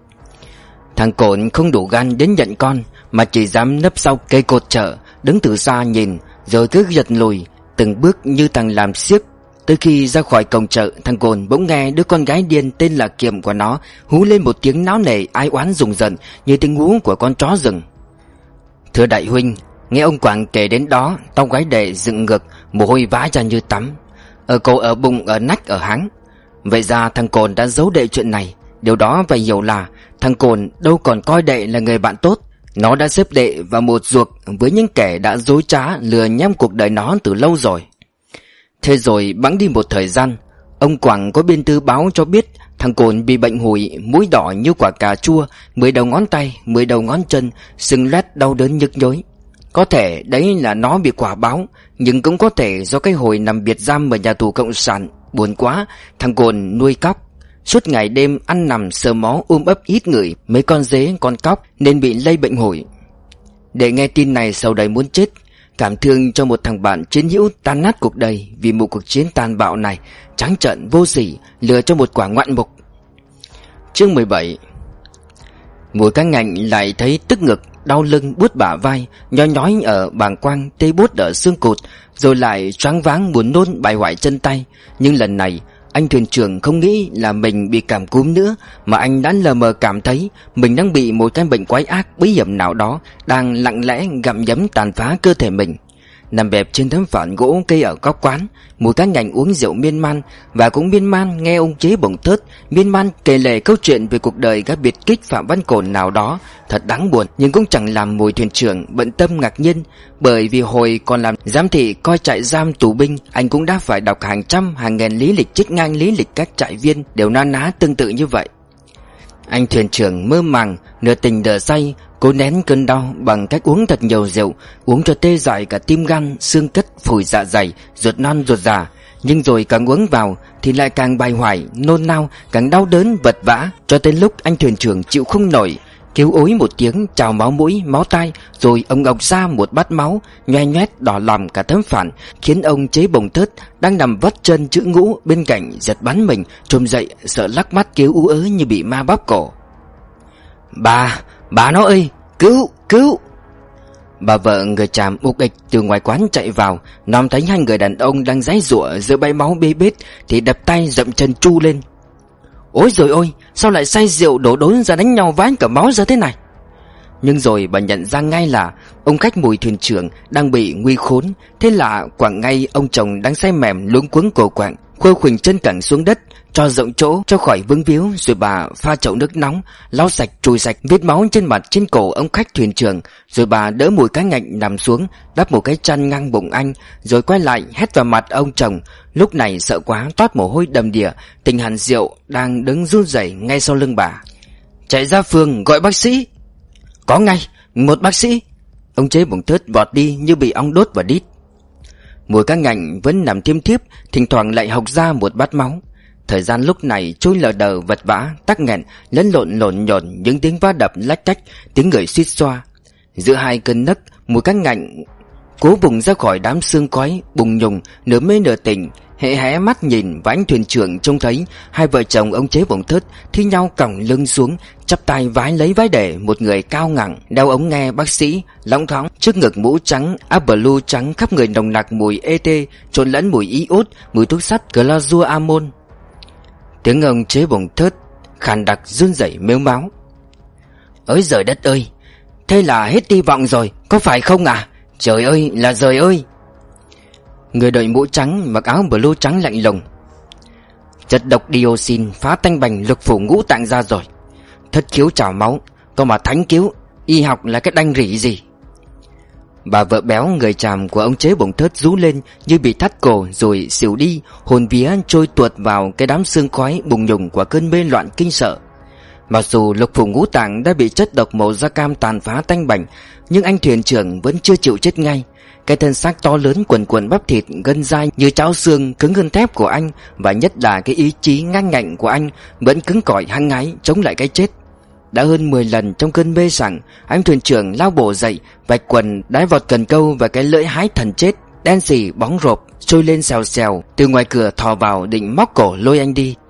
Thằng Cồn không đủ gan đến nhận con, mà chỉ dám nấp sau cây cột chợ, đứng từ xa nhìn, rồi cứ giật lùi, từng bước như thằng làm xiếc. Tới khi ra khỏi cổng chợ, thằng Cồn bỗng nghe đứa con gái điên tên là Kiệm của nó hú lên một tiếng náo nề ai oán rùng rợn như tiếng hú của con chó rừng. Thưa đại huynh, nghe ông Quảng kể đến đó, tóc gái đệ dựng ngược, mồ hôi vã ra như tắm, ở cổ, ở bụng, ở nách, ở háng. Vậy ra thằng Cồn đã giấu đệ chuyện này. Điều đó phải hiểu là thằng Cồn đâu còn coi đệ là người bạn tốt. Nó đã xếp đệ vào một ruột với những kẻ đã dối trá lừa nhăm cuộc đời nó từ lâu rồi. Thế rồi bẵng đi một thời gian, ông Quảng có biên thư báo cho biết thằng Cồn bị bệnh hủi, mũi đỏ như quả cà chua, mười đầu ngón tay, mười đầu ngón chân, sưng loét đau đớn nhức nhối. Có thể đấy là nó bị quả báo, nhưng cũng có thể do cái hồi nằm biệt giam ở nhà tù cộng sản. Buồn quá, thằng Cồn nuôi cóc, suốt ngày đêm ăn nằm sờ mó ôm ấp hít ngửi mấy con dế con cóc nên bị lây bệnh hủi. Để nghe tin này sầu đầy muốn chết, cảm thương cho một thằng bạn chiến hữu tan nát cuộc đời vì một cuộc chiến tàn bạo này, trắng trợn vô sỉ lừa cho một quả ngoạn mục. Chương mười bảy. Mùi cá ngạnh lại thấy tức ngực, đau lưng, buốt bả vai, nhói nhói ở bàng quang, tê buốt ở xương cụt, rồi lại choáng váng buồn nôn bại hoại chân tay. Nhưng lần này anh thuyền trưởng không nghĩ là mình bị cảm cúm nữa, mà anh đã lờ mờ cảm thấy mình đang bị một cái bệnh quái ác bí hiểm nào đó đang lặng lẽ gặm nhấm tàn phá cơ thể mình. Nằm bẹp trên tấm phản gỗ cây ở góc quán, mùi cá ngạnh uống rượu miên man, và cũng miên man nghe ông chế bổng thớt miên man kể lể câu chuyện về cuộc đời các biệt kích Phạm Văn Cồn nào đó. Thật đáng buồn, nhưng cũng chẳng làm mùi thuyền trưởng bận tâm ngạc nhiên, bởi vì hồi còn làm giám thị coi trại giam tù binh, anh cũng đã phải đọc hàng trăm hàng ngàn lý lịch trích ngang lý lịch các trại viên đều na ná tương tự như vậy. Anh thuyền trưởng mơ màng, nửa tỉnh nửa say, cố nén cơn đau bằng cách uống thật nhiều rượu, uống cho tê dại cả tim gan, xương cất, phổi dạ dày, ruột non ruột già. Nhưng rồi càng uống vào thì lại càng bài hoài, nôn nao, càng đau đớn vật vã, cho tới lúc anh thuyền trưởng chịu không nổi, kêu ối một tiếng, trào máu mũi, máu tai, rồi ông ọc ra một bát máu, nhoe nhoét đỏ lòm cả tấm phản, khiến ông chế bồng thớt đang nằm vắt chân chữ ngũ bên cạnh giật bắn mình, trồm dậy, sợ lắc mắt kêu ú ớ như bị ma bóp cổ. Bà, bà nó ơi, cứu, cứu! Bà vợ người chàm ục ịch từ ngoài quán chạy vào, nòm thấy hai người đàn ông đang giãy giụa giữa bãi máu bê bết thì đập tay dậm chân tru lên. Ôi rồi ôi, sao lại say rượu đổ đốn ra đánh nhau vãi cả máu ra thế này? Nhưng rồi bà nhận ra ngay là ông khách mùi thuyền trưởng đang bị nguy khốn. Thế là quẳng ngay ông chồng đang say mềm luống cuống cổ quạng, khua khuỳnh chân cẳng xuống đất, cho rộng chỗ cho khỏi vướng víu. Rồi bà pha chậu nước nóng, lau sạch chùi sạch vết máu trên mặt trên cổ ông khách thuyền trưởng. Rồi bà đỡ mùi cá ngạnh nằm xuống, đắp một cái chăn ngang bụng anh, rồi quay lại hét vào mặt ông chồng. Lúc này sợ quá toát mồ hôi đầm đìa, tình hàn rượu đang đứng run rẩy ngay sau lưng bà. Chạy ra phường gọi bác sĩ. Có ngay, một bác sĩ. Ông chế bụng thớt vọt đi như bị ong đốt vào đít. Mùi cá ngạnh vẫn nằm thiêm thiếp, thỉnh thoảng lại hộc ra một bát máu. Thời gian lúc này trôi lờ đờ vật vã, tắc nghẹn, lẫn lộn lộn nhộn những tiếng va đập lách cách, tiếng người suýt xoa. Giữa hai cơn nấc, mùi cá ngạnh cố vùng ra khỏi đám sương khói bùng nhùng, nửa mê nửa tỉnh, hễ hé mắt nhìn và anh thuyền trưởng trông thấy hai vợ chồng ông Chế Bổng Thớt thi nhau còng lưng xuống, chắp tay vái lấy vái để một người cao ngẳng, đeo ống nghe bác sĩ, lóng thóng, trước ngực mũ trắng, áo blue trắng, khắp người nồng nặc mùi e tê, trộn lẫn mùi iốt, mùi thuốc sắt Clorazua. Tiếng ông Chế Bổng Thớt khàn đặc run rẩy mếu máo. Ơi giời đất ơi, thế là hết hy vọng rồi, có phải không à? Trời ơi là trời ơi! Người đội mũ trắng mặc áo blue trắng lạnh lùng. Chất độc dioxin phá tanh bành lục phủ ngũ tạng ra rồi. Thất khiếu trào máu, có mà thánh cứu, y học là cái đanh rỉ gì? Bà vợ béo người chàm của ông Chế Bổng Thớt rú lên như bị thắt cổ rồi xỉu đi, hồn vía trôi tuột vào cái đám sương khói bùng nhùng của cơn mê loạn kinh sợ. Mặc dù lục phủ ngũ tạng đã bị chất độc màu da cam tàn phá tanh bành, nhưng anh thuyền trưởng vẫn chưa chịu chết ngay. Cái thân xác to lớn quần quần bắp thịt gân dai như cháo xương cứng hơn thép của anh, và nhất là cái ý chí ngang ngạnh của anh vẫn cứng cỏi hăng hái chống lại cái chết. Đã hơn mười lần trong cơn mê sảng, anh thuyền trưởng lao bổ dậy, vạch quần đái vọt cần câu và cái lưỡi hái thần chết đen xì bóng rộp trôi lên xèo xèo từ ngoài cửa thò vào định móc cổ lôi anh đi.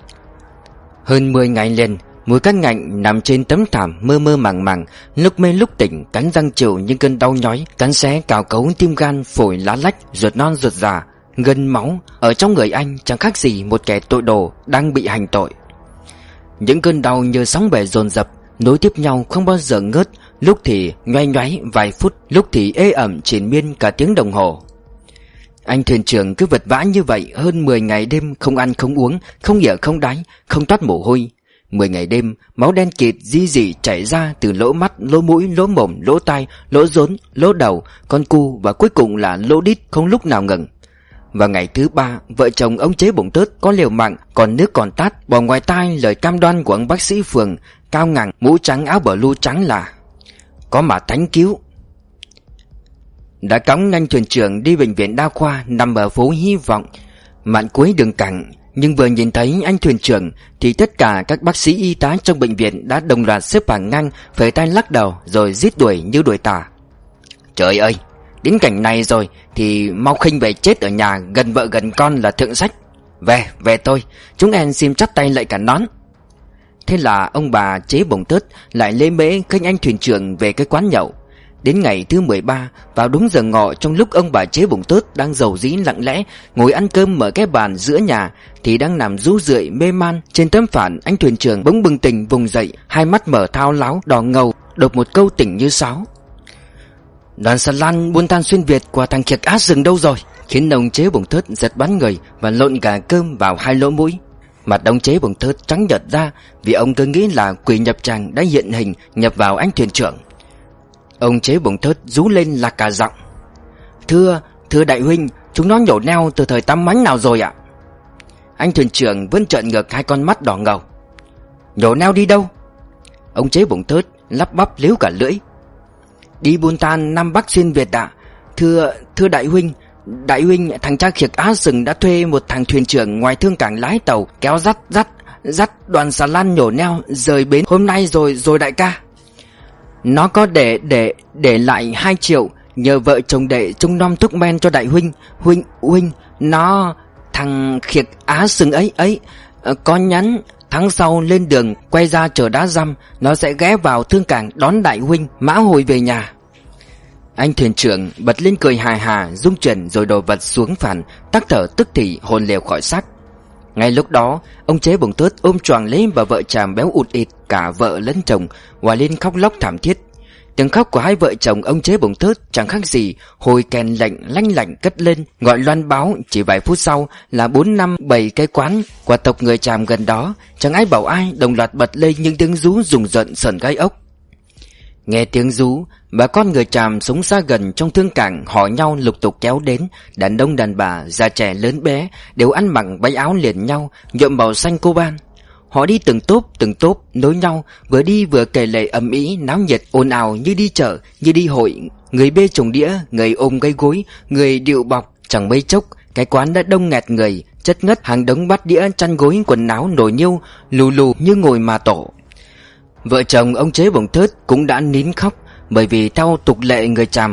Hơn mười ngày liền, mùi cát ngạnh nằm trên tấm thảm mơ mơ màng màng, lúc mê lúc tỉnh, cắn răng chịu những cơn đau nhói, cắn xé cào cấu tim gan, phổi lá lách, ruột non ruột già, gân máu. Ở trong người anh chẳng khác gì một kẻ tội đồ đang bị hành tội. Những cơn đau như sóng bể dồn dập, nối tiếp nhau không bao giờ ngớt, lúc thì nhoay nhoáy vài phút, lúc thì ê ẩm triền miên cả tiếng đồng hồ. Anh thuyền trưởng cứ vật vã như vậy hơn mười ngày đêm, không ăn không uống, không nhở không đái, không toát mồ hôi. Mười ngày đêm, máu đen kịt di dị chảy ra từ lỗ mắt, lỗ mũi, lỗ mồm, lỗ tai, lỗ rốn, lỗ đầu, con cu và cuối cùng là lỗ đít không lúc nào ngừng. Và ngày thứ ba, vợ chồng ông Chế Bổng Thớt có liều mạng, còn nước còn tát, bỏ ngoài tai lời cam đoan của ông bác sĩ phường cao ngẳng, mũ trắng áo blue trắng là có mà thánh cứu. Đã cõng anh thuyền trưởng đi bệnh viện đa khoa nằm ở phố Hy Vọng, mạn cuối đường cảng. Nhưng vừa nhìn thấy anh thuyền trưởng thì tất cả các bác sĩ y tá trong bệnh viện đã đồng loạt xếp hàng ngang, phẩy tay lắc đầu rồi rít đuổi như đuổi tà. Trời ơi, đến cảnh này rồi thì mau khinh về chết ở nhà gần vợ gần con là thượng sách. Về, về tôi, chúng em xin chắp tay lại cả nón. Thế là ông bà Chế Bổng Thớt lại lê mễ khênh anh thuyền trưởng về cái quán nhậu. Đến ngày thứ mười ba, vào đúng giờ ngọ, trong lúc ông bà Chế Bổng Thớt đang rầu rĩ lặng lẽ ngồi ăn cơm ở cái bàn giữa nhà, thì đang nằm rũ rượi mê man trên tấm phản, anh thuyền trưởng bỗng bừng tỉnh vùng dậy, hai mắt mở thao láo đỏ ngầu, đột một câu tỉnh như sáo. Đoàn xà lan buôn than xuyên Việt của thằng Kiệt Á Rừng đâu rồi? Khiến ông Chế Bổng Thớt giật bắn người và lộn cả cơm vào hai lỗ mũi. Mặt ông Chế Bổng Thớt trắng nhợt ra vì ông cứ nghĩ là quỷ nhập tràng đã hiện hình nhập vào anh thuyền trưởng. Ông Chế Bổng Thớt rú lên là cả giọng. Thưa, thưa đại huynh, chúng nó nhổ neo từ thời Tam Mánh nào rồi ạ? Anh thuyền trưởng vẫn trợn ngược hai con mắt đỏ ngầu. Nhổ neo đi đâu? Ông Chế Bổng Thớt lắp bắp líu cả lưỡi. Đi buôn than Nam Bắc xuyên Việt ạ. Thưa, thưa đại huynh, đại huynh, thằng cha Kiệt Á Rừng đã thuê một thằng thuyền trưởng ngoài thương cảng lái tàu kéo dắt dắt dắt đoàn xà lan nhổ neo rời bến hôm nay rồi rồi đại ca. Nó có để để để lại hai triệu nhờ vợ chồng đệ trông nom thuốc men cho đại huynh. Huynh huynh nó thằng Kiệt Á Rừng ấy ấy có nhắn tháng sau lên đường quay ra chở đá răm, nó sẽ ghé vào thương cảng đón đại huynh mã hồi về nhà. Anh thuyền trưởng bật lên cười hài hà, rung chuyển rồi đổ vật xuống phản, tắc thở tức thì hồn lìa khỏi xác. Ngay lúc đó, ông Chế Bổng Thớt ôm choàng lấy bà vợ chàm béo ụt ịt, cả vợ lẫn chồng, hòa lên khóc lóc thảm thiết. Tiếng khóc của hai vợ chồng ông Chế Bổng Thớt chẳng khác gì hồi kèn lệnh lanh lảnh cất lên, gọi loan báo chỉ vài phút sau là bốn năm bảy cái quán của tộc người chàm gần đó, chẳng ai bảo ai, đồng loạt bật lên những tiếng rú rùng rợn sởn gai ốc. Nghe tiếng rú, bà con người chàm sống xa gần trong thương cảng hò nhau lục tục kéo đến, đàn ông đàn bà, già trẻ lớn bé đều ăn mặc váy áo liền nhau, nhuộm màu xanh coban. Họ đi từng tốp từng tốp nối nhau, vừa đi vừa kể lể ầm ĩ náo nhiệt ồn ào như đi chợ, như đi hội. Người bê chồng đĩa, người ôm gây gối, người điệu bọc. Chẳng mấy chốc cái quán đã đông nghẹt người, chất ngất hàng đống bát đĩa, chăn gối, quần áo nổi niêu lù lù như ngồi mà tổ. Vợ chồng ông Chế Bổng Thớt cũng đã nín khóc, bởi vì theo tục lệ người chàm,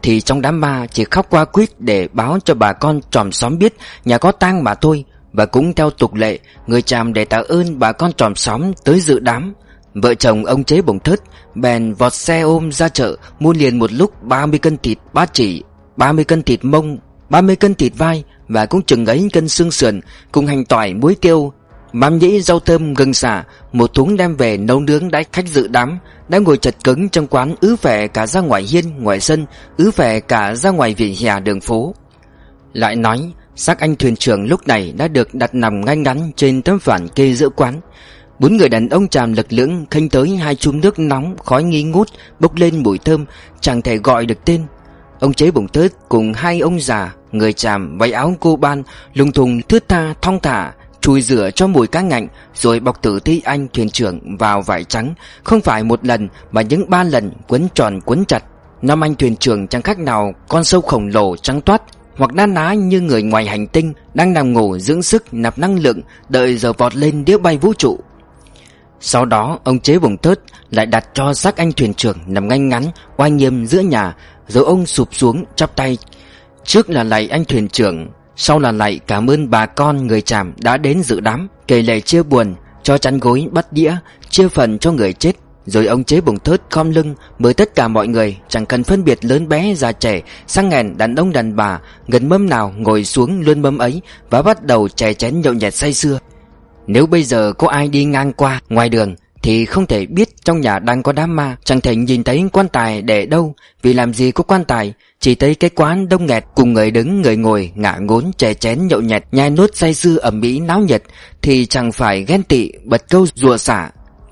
thì trong đám ma chỉ khóc qua quýt để báo cho bà con chòm xóm biết nhà có tang mà thôi. Và cũng theo tục lệ, người Tràm để tạ ơn bà con chòm xóm tới dự đám. Vợ chồng ông Chế Bổng Thớt bèn vọt xe ôm ra chợ mua liền một lúc ba mươi cân thịt ba chỉ, ba mươi cân thịt mông, ba mươi cân thịt vai và cũng chừng ấy cân xương sườn, cùng hành tỏi, muối tiêu, mắm nhĩ, rau thơm, gừng xả, một thúng đem về nấu nướng đãi khách dự đám. Đã ngồi chật cứng trong quán, ứ vẻ cả ra ngoài hiên, ngoài sân, ứ vẻ cả ra ngoài vỉa hè đường phố. Lại nói, xác anh thuyền trưởng lúc này đã được đặt nằm ngay ngắn trên tấm phản kê giữa quán. Bốn người đàn ông Tràm lực lưỡng khênh tới hai chum nước nóng, khói nghi ngút bốc lên mùi thơm, chẳng thể gọi được tên. Ông Chế Bổng Thớt cùng hai ông già người Tràm váy áo cô ban lùng thùng thướt tha thong thả chùi rửa cho mùi cá ngạnh, rồi bọc tử thi anh thuyền trưởng vào vải trắng, không phải một lần mà những ba lần, quấn tròn quấn chặt. Năm anh thuyền trưởng chẳng khác nào con sâu khổng lồ trắng toát, hoặc đan ná như người ngoài hành tinh đang nằm ngủ dưỡng sức nạp năng lượng, đợi giờ vọt lên đĩa bay vũ trụ. Sau đó ông Chế Bổng Thớt lại đặt cho xác anh thuyền trưởng nằm ngay ngắn oai nghiêm giữa nhà, rồi ông sụp xuống chắp tay, trước là lạy anh thuyền trưởng, sau là lạy cảm ơn bà con người Tràm đã đến dự đám, kể lể chia buồn, cho chăn gối bắt đĩa, chia phần cho người chết. Rồi ông Chế Bổng Thớt khom lưng mời tất cả mọi người, chẳng cần phân biệt lớn bé già trẻ, sang nghèn đàn ông đàn bà, gần mâm nào ngồi xuống luôn mâm ấy, và bắt đầu chè chén nhậu nhẹt say sưa. Nếu bây giờ có ai đi ngang qua ngoài đường thì không thể biết trong nhà đang có đám ma, chẳng thể nhìn thấy quan tài để đâu, vì làm gì có quan tài, chỉ thấy cái quán đông nghẹt cùng người đứng người ngồi ngả ngốn chè chén nhậu nhẹt nhai nuốt say sưa ầm ĩ náo nhiệt, thì chẳng phải ghen tị bật câu rủa xả: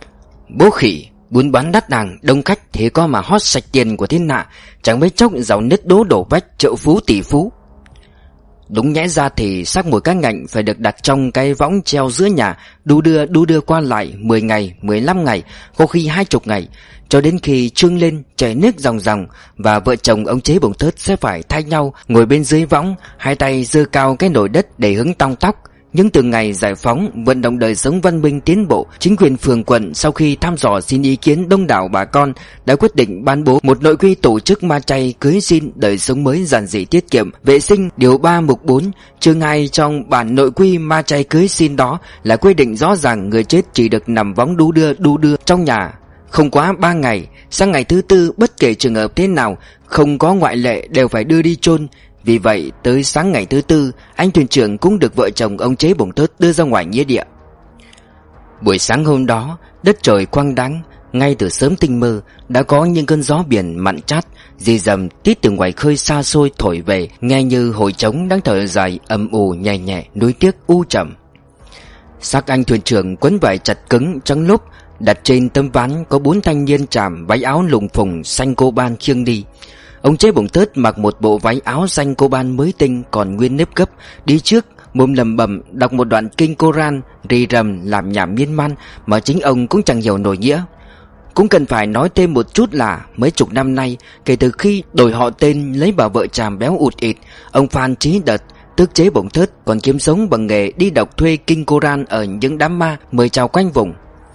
bố khỉ, buôn bán đắt đàng đông khách thì có mà hót sạch tiền của thiên hạ, chẳng mấy chốc giàu nứt đố đổ vách, triệu phú tỷ phú. Đúng nhẽ ra thì xác mùi cá ngạnh phải được đặt trong cái võng treo giữa nhà, đu đưa đu đưa qua lại mười ngày, mười lăm ngày, có khi hai chục ngày, cho đến khi trương lên chảy nước ròng ròng, và vợ chồng ông Chế Bổng Thớt sẽ phải thay nhau ngồi bên dưới võng, hai tay giơ cao cái nồi đất để hứng tong tóc. Nhưng từ ngày giải phóng, vận động đời sống văn minh tiến bộ, chính quyền phường quận sau khi thăm dò xin ý kiến đông đảo bà con đã quyết định ban bố một nội quy tổ chức ma chay cưới xin đời sống mới giản dị tiết kiệm vệ sinh. Điều ba mục bốn chương hai trong bản nội quy ma chay cưới xin đó là quy định rõ ràng người chết chỉ được nằm võng đu đưa đu đưa trong nhà không quá ba ngày, sang ngày thứ tư bất kể trường hợp thế nào, không có ngoại lệ, đều phải đưa đi chôn. Vì vậy tới sáng ngày thứ tư, anh thuyền trưởng cũng được vợ chồng ông Chế Bổng Thớt đưa ra ngoài nghĩa địa. Buổi sáng hôm đó, đất trời quang đãng, ngay từ sớm tinh mơ đã có những cơn gió biển mặn chát rì rầm tít từ ngoài khơi xa xôi thổi về, nghe như hồi trống đang thở dài âm u nhẹ nhẹ, nuối tiếc u trầm. Xác anh thuyền trưởng quấn vải chặt cứng trắng lốp, đặt trên tấm ván có bốn thanh niên Tràm váy áo lùng phùng xanh cô ban khiêng đi. Ông Chế Bổng Thớt mặc một bộ váy áo xanh cô ban mới tinh còn nguyên nếp gấp, đi trước mồm lầm bầm đọc một đoạn kinh Koran, rì rầm làm nhảm miên man mà chính ông cũng chẳng hiểu nổi nghĩa. Cũng cần phải nói thêm một chút là mấy chục năm nay, kể từ khi đổi họ tên lấy bà vợ Tràm béo ụt ịt, ông Phan Trí Đợt tức Chế Bổng Thớt còn kiếm sống bằng nghề đi đọc thuê kinh Koran ở những đám ma mời chào quanh vùng.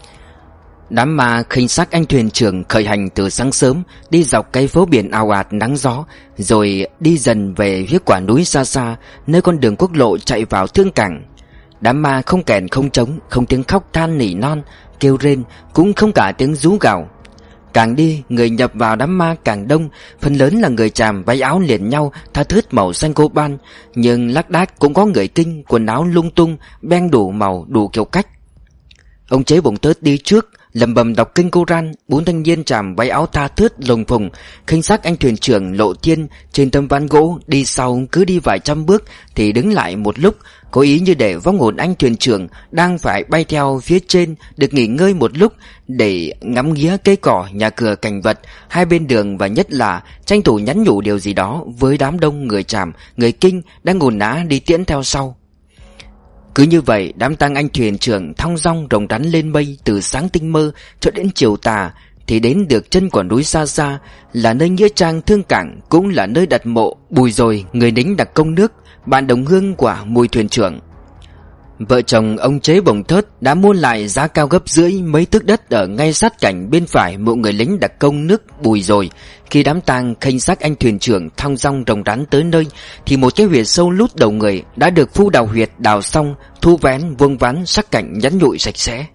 Đám ma khinh xác anh thuyền trưởng khởi hành từ sáng sớm, đi dọc cái phố biển ào ạt nắng gió, rồi đi dần về phía quả núi xa xa, nơi con đường quốc lộ chạy vào thương cảng. Đám ma không kèn không trống, không tiếng khóc than nỉ non, kêu rên, cũng không cả tiếng rú gào. Càng đi, người nhập vào đám ma càng đông, phần lớn là người Tràm váy áo liền nhau, tha thướt màu xanh cô ban, nhưng lác đác cũng có người Kinh, quần áo lung tung, beng đủ màu, đủ kiểu cách. Ông Chế Bổng Thớt đi trước, lầm bầm đọc kinh Koran. Bốn thanh niên Tràm váy áo tha thướt lùng phùng khinh xác anh thuyền trưởng Lộ Thiên trên tấm ván gỗ đi sau, cứ đi vài trăm bước thì đứng lại một lúc, có ý như để vong hồn anh thuyền trưởng đang phải bay theo phía trên được nghỉ ngơi một lúc, để ngắm nghía cây cỏ, nhà cửa, cảnh vật hai bên đường, và nhất là tranh thủ nhắn nhủ điều gì đó với đám đông người Tràm, người Kinh đang ngồn nã đi tiễn theo sau. Cứ như vậy, đám tang anh thuyền trưởng thong dong rồng rắn lên mây từ sáng tinh mơ cho đến chiều tà, thì đến được chân quả núi xa xa, là nơi nghĩa trang thương cảng, cũng là nơi đặt mộ Bùi Rồi, người lính đặc công nước, bạn đồng hương của Mùi thuyền trưởng. Vợ chồng ông Chế Bổng Thớt đã mua lại giá cao gấp rưỡi mấy thước đất ở ngay sát cảnh bên phải mộ người lính đặc công nước Bùi rồi. Khi đám tang khênh xác anh thuyền trưởng thong dong rồng rắn tới nơi, thì một cái huyệt sâu lút đầu người đã được phu đào huyệt đào xong, thu vén vuông vắn sắc cảnh nhắn nhụi sạch sẽ.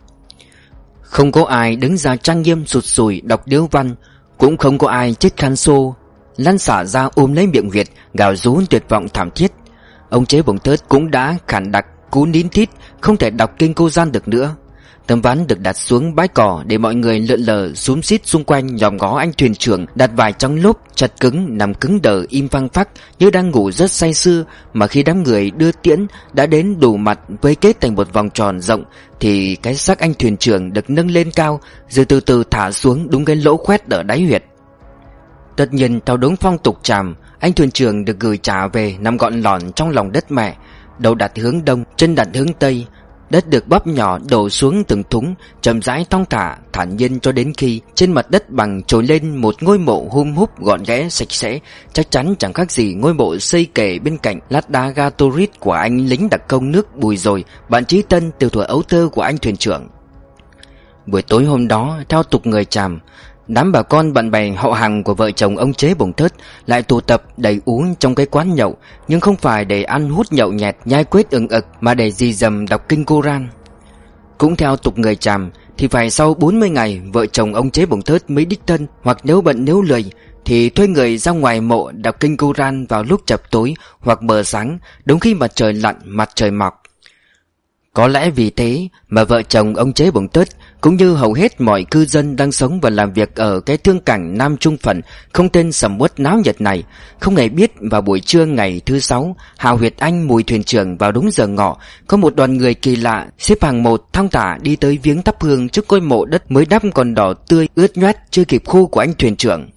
Không có ai đứng ra trang nghiêm sụt sùi đọc điếu văn, cũng không có ai chết khan xô lăn xả ra ôm lấy miệng huyệt gào rú tuyệt vọng thảm thiết. Ông Chế Bổng Thớt cũng đã khản đặc cú nín thít, không thể đọc kinh cô gian được nữa. Tấm ván được đặt xuống bãi cỏ để mọi người lượn lờ xúm xít xung quanh nhòm ngó anh thuyền trưởng đặt vài trong lốp chặt cứng nằm cứng đờ im phăng phắc như đang ngủ rất say sưa. Mà khi đám người đưa tiễn đã đến đủ mặt vây kết thành một vòng tròn rộng, thì cái xác anh thuyền trưởng được nâng lên cao rồi từ từ thả xuống đúng cái lỗ khoét ở đáy huyệt. Tất nhiên theo đúng phong tục Tràm, anh thuyền trưởng được gửi trả về nằm gọn lỏn trong lòng đất mẹ, đầu đặt hướng đông, chân đặt hướng tây. Đất được bóp nhỏ đổ xuống từng thúng, chậm rãi thong thả, thản nhiên cho đến khi trên mặt đất bằng trồi lên một ngôi mộ hum húp gọn ghẽ sạch sẽ, chắc chắn chẳng khác gì ngôi mộ xây kể bên cạnh lát đá Gatorit của anh lính đặc công nước Bùi rồi, bạn chí tân từ thuở ấu thơ của anh thuyền trưởng. Buổi tối hôm đó, theo tục người Tràm, đám bà con bạn bè họ hàng của vợ chồng ông Chế Bổng Thớt lại tụ tập đầy uống trong cái quán nhậu, nhưng không phải để ăn hút nhậu nhẹt nhai quết ừng ực, mà để rì rầm đọc kinh Koran. Cũng theo tục người Tràm thì phải sau bốn mươi ngày vợ chồng ông Chế Bổng Thớt mới đích thân, hoặc nếu bận nếu lười thì thuê người ra ngoài mộ đọc kinh Koran vào lúc chập tối hoặc mờ sáng, đúng khi mặt trời lặn mặt trời mọc. Có lẽ vì thế mà vợ chồng ông Chế Bổng Thớt cũng như hầu hết mọi cư dân đang sống và làm việc ở cái thương cảng Nam Trung Phận không tên sầm uất náo nhiệt này, không hề biết vào buổi trưa ngày thứ sáu, hào huyệt anh Mùi thuyền trưởng vào đúng giờ ngọ, có một đoàn người kỳ lạ xếp hàng một thong thả đi tới viếng thắp hương trước ngôi mộ đất mới đắp còn đỏ tươi ướt nhoét chưa kịp khô của anh thuyền trưởng.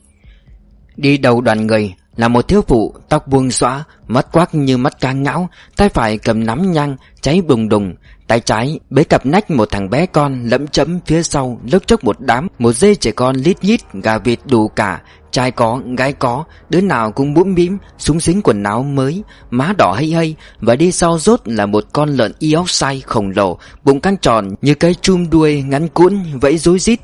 Đi đầu đoàn người là một thiếu phụ tóc buông xõa, mắt quắc như mắt cá ngão, tay phải cầm nắm nhang cháy đùng đùng, tay trái bế cặp nách một thằng bé con lẫm chẫm, phía sau lốc chốc một đám một dê trẻ con lít nhít, gà vịt đủ cả, trai có gái có, đứa nào cũng mũm mĩm súng xính quần áo mới, má đỏ hây hây, và đi sau rốt là một con lợn Yorkshire khổng lồ, bụng căng tròn như cái chum đuôi ngắn cũn vẫy rối rít.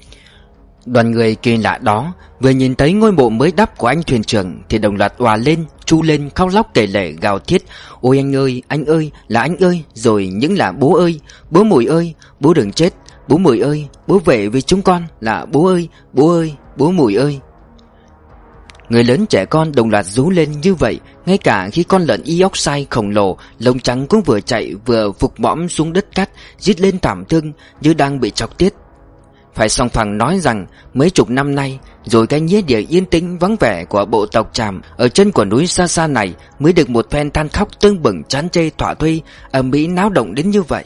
Đoàn người kỳ lạ đó vừa nhìn thấy ngôi mộ mới đắp của anh thuyền trưởng thì đồng loạt òa lên, chu lên, khóc lóc kể lể gào thiết: "Ôi anh ơi, anh ơi, là anh ơi!" Rồi những là bố ơi, bố Mùi ơi, bố đừng chết, bố Mùi ơi, bố về với chúng con, là bố ơi, bố ơi, bố Mùi ơi. Người lớn trẻ con đồng loạt rú lên như vậy, ngay cả khi con lợn Yorkshire khổng lồ lông trắng cũng vừa chạy vừa phục mõm xuống đất cát, rít lên thảm thương như đang bị chọc tiết. Phải song phẳng nói rằng mấy chục năm nay rồi cái nghĩa địa yên tĩnh vắng vẻ của bộ tộc Tràm ở chân của núi xa xa này mới được một phen than khóc tưng bừng chán chê thỏa thuê ầm ĩ náo động đến như vậy.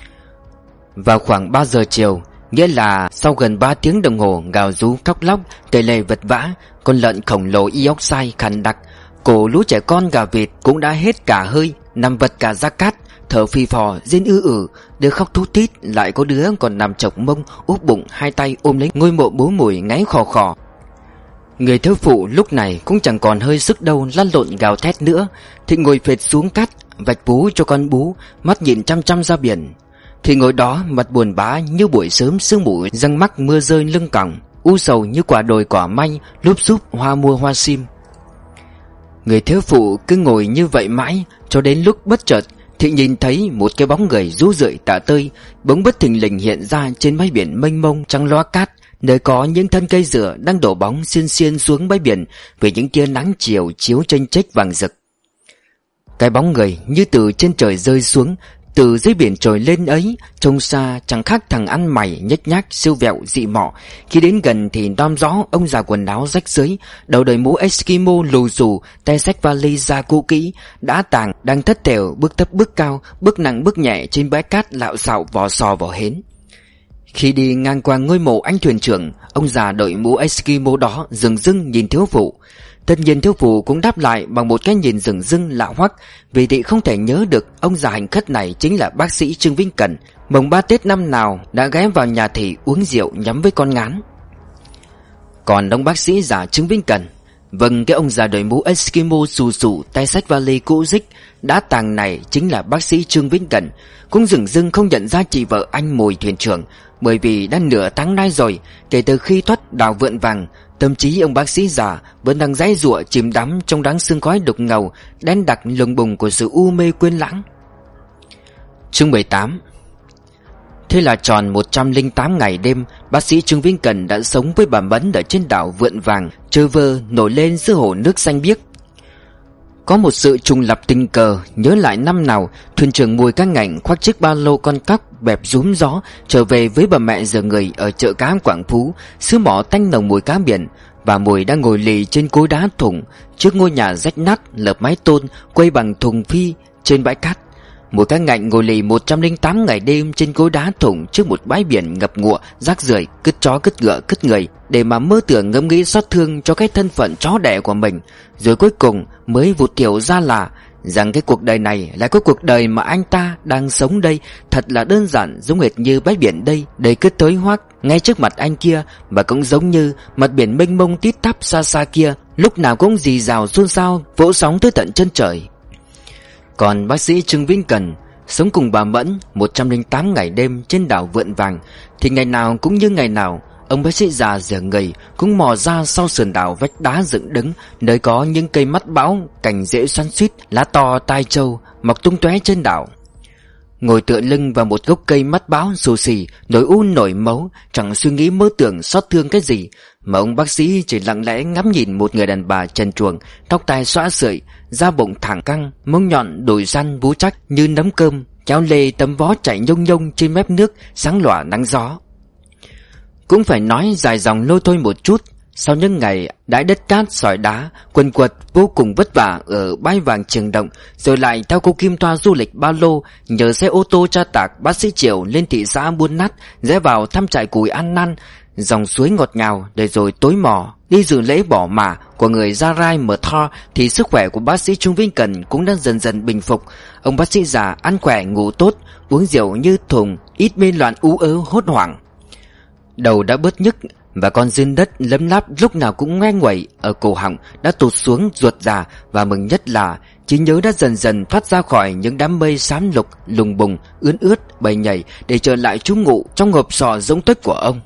Vào khoảng ba giờ chiều, nghĩa là sau gần ba tiếng đồng hồ gào rú khóc lóc kể lể vật vã, con lợn khổng lồ Yorkshire khàn đặc, cổ lũ trẻ con gà vịt cũng đã hết cả hơi, nằm vật cả ra cát, thở phì phò, rên ư ử, đứa khóc thút thít, lại có đứa còn nằm chọc mông úp bụng, hai tay ôm lấy ngôi mộ bố Mùi ngáy khò khò. Người thiếu phụ lúc này cũng chẳng còn hơi sức đâu lăn lộn gào thét nữa, thì ngồi phệt xuống cát vạch bú cho con bú, mắt nhìn chăm chăm ra biển. Thì ngồi đó mặt buồn bã như buổi sớm sương mù răng mắc mưa rơi lưng còng, u sầu như quả đồi cỏ manh lúp xúp hoa mua hoa sim. Người thiếu phụ cứ ngồi như vậy mãi cho đến lúc bất chợt thì nhìn thấy một cái bóng người rú rượi tả tơi bỗng bất thình lình hiện ra trên bãi biển mênh mông trắng loá cát, nơi có những thân cây dừa đang đổ bóng xiên xiên xuống bãi biển với những tia nắng chiều chiếu chênh chếch vàng rực. Cái bóng người như từ trên trời rơi xuống, từ dưới biển trồi lên ấy, trông xa chẳng khác thằng ăn mày nhếch nhác siêu vẹo dị mọ. Khi đến gần thì đom rõ ông già quần áo rách rưới, đầu đội mũ Eskimo lù xù, tay xách vali da cũ kỹ, đã tàng đang thất thểu bước thấp bước cao, bước nặng bước nhẹ trên bãi cát lạo xạo vò sò vò hến. Khi đi ngang qua ngôi mộ anh thuyền trưởng, ông già đội mũ Eskimo đó dừng dưng nhìn thiếu phụ. Tất nhiên thiếu phụ cũng đáp lại bằng một cái nhìn rừng rưng lạ hoắc, vì thị không thể nhớ được ông già hành khất này chính là bác sĩ Trương Vĩnh Cần, mồng ba Tết năm nào đã ghé vào nhà thị uống rượu nhắm với con ngán. Còn ông bác sĩ già Trương Vĩnh Cần, Vâng, cái ông già đội mũ Eskimo xù xù, tay xách vali cũ rích đã tàng này chính là bác sĩ Trương Vĩnh Cẩn. Cũng dửng dưng không nhận ra chị vợ anh Mùi thuyền trưởng, bởi vì đã nửa tháng nay rồi kể từ khi thoát đảo Vượn Vàng. Tâm trí ông bác sĩ già vẫn đang giãy giụa chìm đắm trong đám sương khói đục ngầu đen đặc lùng bùng của sự u mê quên lãng. Chương mười tám. Thế là tròn một trăm lẻ tám ngày đêm, bác sĩ Trương Vĩnh Cẩn đã sống với bà Mẫn ở trên đảo Vượn Vàng, trơ vơ nổi lên giữa hồ nước xanh biếc. Có một sự trùng lập tình cờ, nhớ lại năm nào thuyền trưởng Mùi Cá Ngạnh khoác chiếc ba lô con cóc bẹp rúm gió trở về với bà mẹ giờ người ở chợ cá Quảng Phú, xứ mỏ tanh nồng mùi cá biển. Bà Mùi đang ngồi lì trên cối đá thủng trước ngôi nhà rách nát lợp mái tôn quây bằng thùng phi trên bãi cát. Mùi Cá Ngạnh ngồi lì một trăm lẻ tám ngày đêm trên cối đá thủng trước một bãi biển ngập ngụa rác rưởi, cứt chó cứt ngựa cứt người, để mà mơ tưởng ngẫm nghĩ xót thương cho cái thân phận chó đẻ của mình. Rồi cuối cùng mới vụt hiểu ra là rằng cái cuộc đời này là cái cuộc đời mà anh ta đang sống đây, thật là đơn giản, giống hệt như bãi biển đây đầy cứt thối hoác ngay trước mặt anh kia, và cũng giống như mặt biển mênh mông tít tắp xa xa kia, lúc nào cũng rì rào xôn xao vỗ sóng tới tận chân trời. Còn bác sĩ Trương Vĩnh Cẩn sống cùng bà Mẫn một trăm lẻ tám ngày đêm trên đảo Vượn Vàng thì ngày nào cũng như ngày nào, ông bác sĩ già dở người cũng mò ra sau sườn đảo vách đá dựng đứng, nơi có những cây mắt bão, cành rễ xoắn xuýt, lá to tai trâu mọc tung tóe trên đảo. Ngồi tựa lưng vào một gốc cây mắt bão xù xì, nổi u nổi máu, chẳng suy nghĩ mơ tưởng xót thương cái gì, mà ông bác sĩ chỉ lặng lẽ ngắm nhìn một người đàn bà trần truồng, tóc tai xõa sưởi, da bụng thẳng căng, mông nhọn đùi răn bú chắc như nấm cơm, kéo lê tấm vó chảy nhông nhông trên mép nước sáng lòa nắng gió. Cũng phải nói dài dòng lôi thôi một chút. Sau những ngày đãi đất cát sỏi đá quần quật vô cùng vất vả ở bãi vàng Trường Động, rồi lại theo cô Kim Toa du lịch ba lô, nhờ xe ô tô cha tạc bác sĩ Triệu lên thị xã Buôn Nát, rẽ vào thăm trại cùi An Năn, dòng suối ngọt ngào, để rồi tối mò đi dự lễ bỏ mả của người Gia Rai Mờ Tho, thì sức khỏe của bác sĩ Trương Vĩnh Cẩn cũng đang dần dần bình phục. Ông bác sĩ già ăn khỏe ngủ tốt, uống rượu như thùng, ít mê loạn ú ớ hốt hoảng. Đầu đã bớt nhức, và con duyên đất lấm láp lúc nào cũng ngoe nguẩy ở cổ họng đã tụt xuống ruột già, và mừng nhất là trí nhớ đã dần dần thoát ra khỏi những đám mây xám lục lùng bùng ướn ướt bầy nhảy để trở lại trú ngụ trong hộp sọ giống tuếch của ông.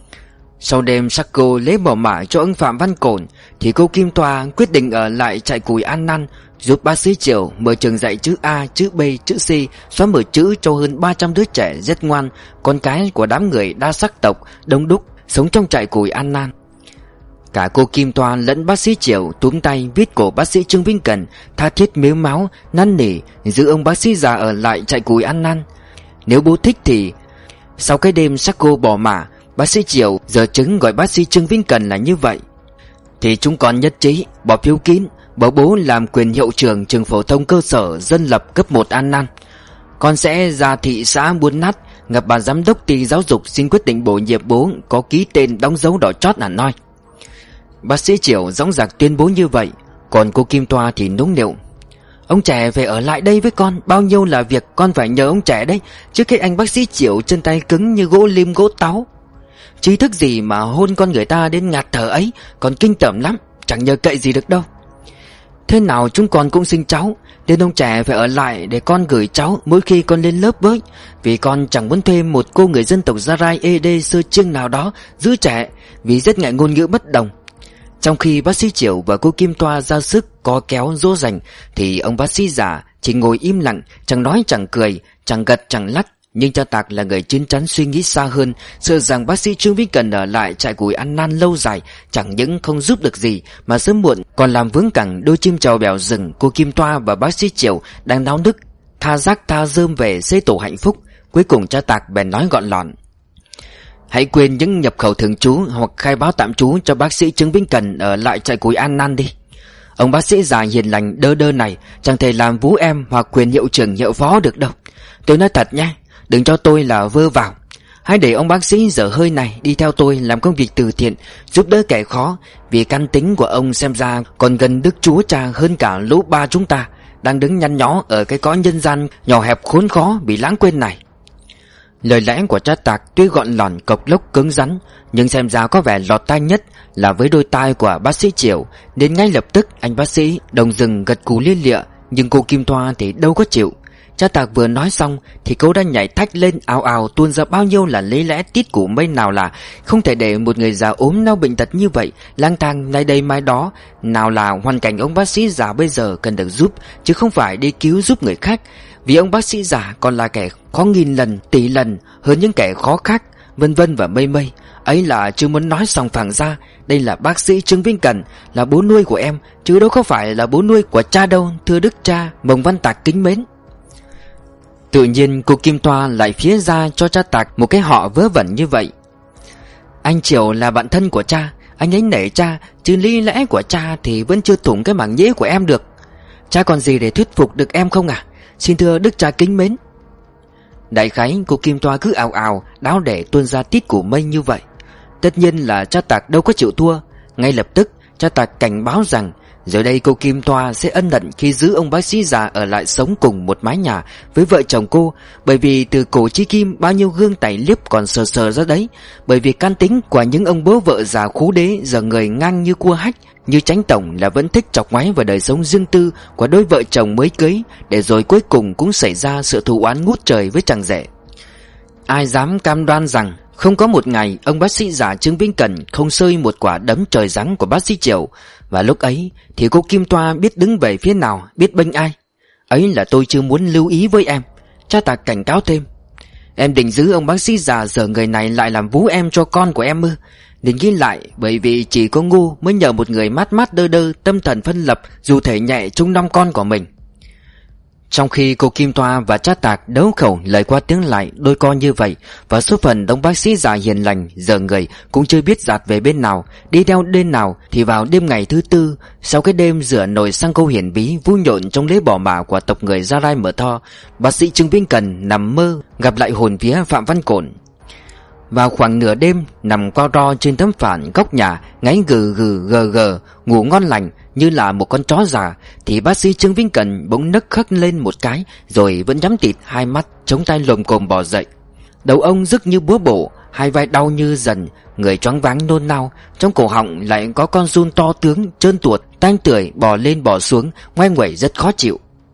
Sau đêm sắc cô lễ bỏ mả cho ông Phạm Văn Cổn, thì cô Kim Toa quyết định ở lại trại cùi An Năn, giúp bác sĩ Triệu mở trường dạy chữ A, chữ B, chữ C, xóa mở chữ cho hơn ba trăm đứa trẻ rất ngoan, con cái của đám người đa sắc tộc đông đúc sống trong trại cùi An Năn. Cả cô Kim Toa lẫn bác sĩ Triệu túm tay viết cổ bác sĩ Trương Vĩnh Cẩn, tha thiết mếu máo năn nỉ giữ ông bác sĩ già ở lại trại cùi An Năn. Nếu bố thích thì sau cái đêm sắc cô bỏ mả, bác sĩ Triệu giờ chứng gọi bác sĩ Trương Vĩnh Cẩn là như vậy, thì chúng con nhất trí bỏ phiếu kín bầu bố làm quyền hiệu trưởng trường phổ thông cơ sở dân lập cấp một An Năn. Con sẽ ra thị xã Buôn Nát gặp bà giám đốc ty giáo dục xin quyết định bổ nhiệm bố, có ký tên đóng dấu đỏ chót hẳn nói. Bác sĩ Triệu dõng dạc tuyên bố như vậy. Còn cô Kim Toa thì nũng nịu: ông trẻ về ở lại đây với con, bao nhiêu là việc con phải nhờ ông trẻ đấy, chứ cái anh bác sĩ Triệu chân tay cứng như gỗ lim gỗ táo. Trí thức gì mà hôn con người ta đến ngạt thở ấy, còn kinh tởm lắm, chẳng nhờ cậy gì được đâu. Thế nào chúng con cũng sinh cháu, nên ông trẻ phải ở lại để con gửi cháu mỗi khi con lên lớp với, vì con chẳng muốn thuê một cô người dân tộc Gia Rai Ê Đê Sơ Chiêng nào đó giữ trẻ, vì rất ngại ngôn ngữ bất đồng. Trong khi bác sĩ Triệu và cô Kim Toa ra sức có kéo dỗ dành, thì ông bác sĩ già chỉ ngồi im lặng, chẳng nói chẳng cười, chẳng gật chẳng lắc. Nhưng cha Tạc là người chín chắn suy nghĩ xa hơn, sợ rằng bác sĩ Trương Vĩnh Cẩn ở lại trại cùi An Năn lâu dài chẳng những không giúp được gì, mà sớm muộn còn làm vướng cẳng đôi chim trầu bèo rừng cô Kim Toa và bác sĩ Triệu đang náo nức tha rác tha rơm về xây tổ hạnh phúc. Cuối cùng cha Tạc bèn nói gọn lọn: hãy quên những nhập khẩu thường trú hoặc khai báo tạm trú cho bác sĩ Trương Vĩnh Cẩn ở lại trại cùi An Năn đi. Ông bác sĩ già hiền lành đơ đơ này chẳng thể làm vú em hoặc quyền hiệu trưởng hiệu phó được đâu. Tôi nói thật nha, đừng cho tôi là vơ vào. Hãy để ông bác sĩ dở hơi này đi theo tôi làm công việc từ thiện, giúp đỡ kẻ khó, vì căn tính của ông xem ra còn gần Đức Chúa Cha hơn cả lũ ba chúng ta đang đứng nhăn nhó ở cái cõi nhân gian nhỏ hẹp khốn khó bị lãng quên này. Lời lẽ của cha Tạc tuy gọn lỏn cộc lốc cứng rắn, nhưng xem ra có vẻ lọt tai nhất là với đôi tai của bác sĩ Triều, nên ngay lập tức anh bác sĩ đồng dừng gật cù lia lịa. Nhưng cô Kim Thoa thì đâu có chịu. Cha Tạc vừa nói xong thì cô đã nhảy thách lên, ào ào tuôn ra bao nhiêu là lý lẽ tít củ mây, nào là không thể để một người già ốm đau bệnh tật như vậy lang thang nay đây mai đó, nào là hoàn cảnh ông bác sĩ già bây giờ cần được giúp chứ không phải đi cứu giúp người khác, vì ông bác sĩ già còn là kẻ khó nghìn lần tỷ lần hơn những kẻ khó khác, vân vân và mây mây. Ấy là chưa muốn nói xong phẳng ra, đây là bác sĩ Trương Vinh Cần, là bố nuôi của em, chứ đâu có phải là bố nuôi của cha đâu, thưa đức cha Mồng Văn Tạc kính mến. Tự nhiên cô Kim Thoa lại phía ra cho cha Tạc một cái họ vớ vẩn như vậy. Anh Triều là bạn thân của cha, anh ấy nể cha, chứ lý lẽ của cha thì vẫn chưa thủng cái mảng nhĩ của em được. Cha còn gì để thuyết phục được em không à? Xin thưa đức cha kính mến. Đại khái cô Kim Thoa cứ ào ào đáo để tuôn ra tít củ mây như vậy. Tất nhiên là cha Tạc đâu có chịu thua. Ngay lập tức cha Tạc cảnh báo rằng rồi đây cô Kim Thoa sẽ ân hận khi giữ ông bác sĩ già ở lại sống cùng một mái nhà với vợ chồng cô, bởi vì từ cổ chí kim bao nhiêu gương tài liếp còn sờ sờ ra đấy. Bởi vì can tính của những ông bố vợ già khú đế giờ người ngang như cua hách, như Chánh Tổng là vẫn thích chọc ngoáy vào đời sống riêng tư của đôi vợ chồng mới cưới, để rồi cuối cùng cũng xảy ra sự thù oán ngút trời với chàng rể. Ai dám cam đoan rằng không có một ngày ông bác sĩ già Trương Vĩnh Cần không sơi một quả đấm trời giáng của bác sĩ Triều. Và lúc ấy thì cô Kim Thoa biết đứng về phía nào, biết bênh ai. Ấy là tôi chưa muốn lưu ý với em. Cha Tạc cảnh cáo thêm. Em định giữ ông bác sĩ già giờ người này lại làm vú em cho con của em ư? Nên ghi lại, bởi vì chỉ có ngu mới nhờ một người mát mát đơ đơ, tâm thần phân lập, dù thể nhẹ chung năm con của mình. Trong khi cô Kim Thoa và cha Tạc đấu khẩu lời qua tiếng lại đôi con như vậy, và số phận ông bác sĩ già hiền lành giờ người cũng chưa biết dạt về bên nào, đi theo bên nào, thì vào đêm ngày thứ tư, sau cái đêm rửa nồi sang câu hiển bí vui nhộn trong lễ bỏ mả của tộc người Gia Rai Mở Tho, bác sĩ Trương Vĩnh Cần nằm mơ gặp lại hồn vía Phạm Văn Cổn. Vào khoảng nửa đêm, nằm co ro trên tấm phản góc nhà, ngáy gừ gừ gờ gờ, ngủ ngon lành như là một con chó già, thì bác sĩ Trương Vĩnh Cần bỗng nấc khấc lên một cái, rồi vẫn nhắm tịt hai mắt, chống tay lồm cồm bò dậy. Đầu ông rức như búa bổ, hai vai đau như dần, người choáng váng nôn nao, trong cổ họng lại có con giun to tướng, trơn tuột, tanh tưởi bò lên bò xuống, ngoe nguẩy rất khó chịu.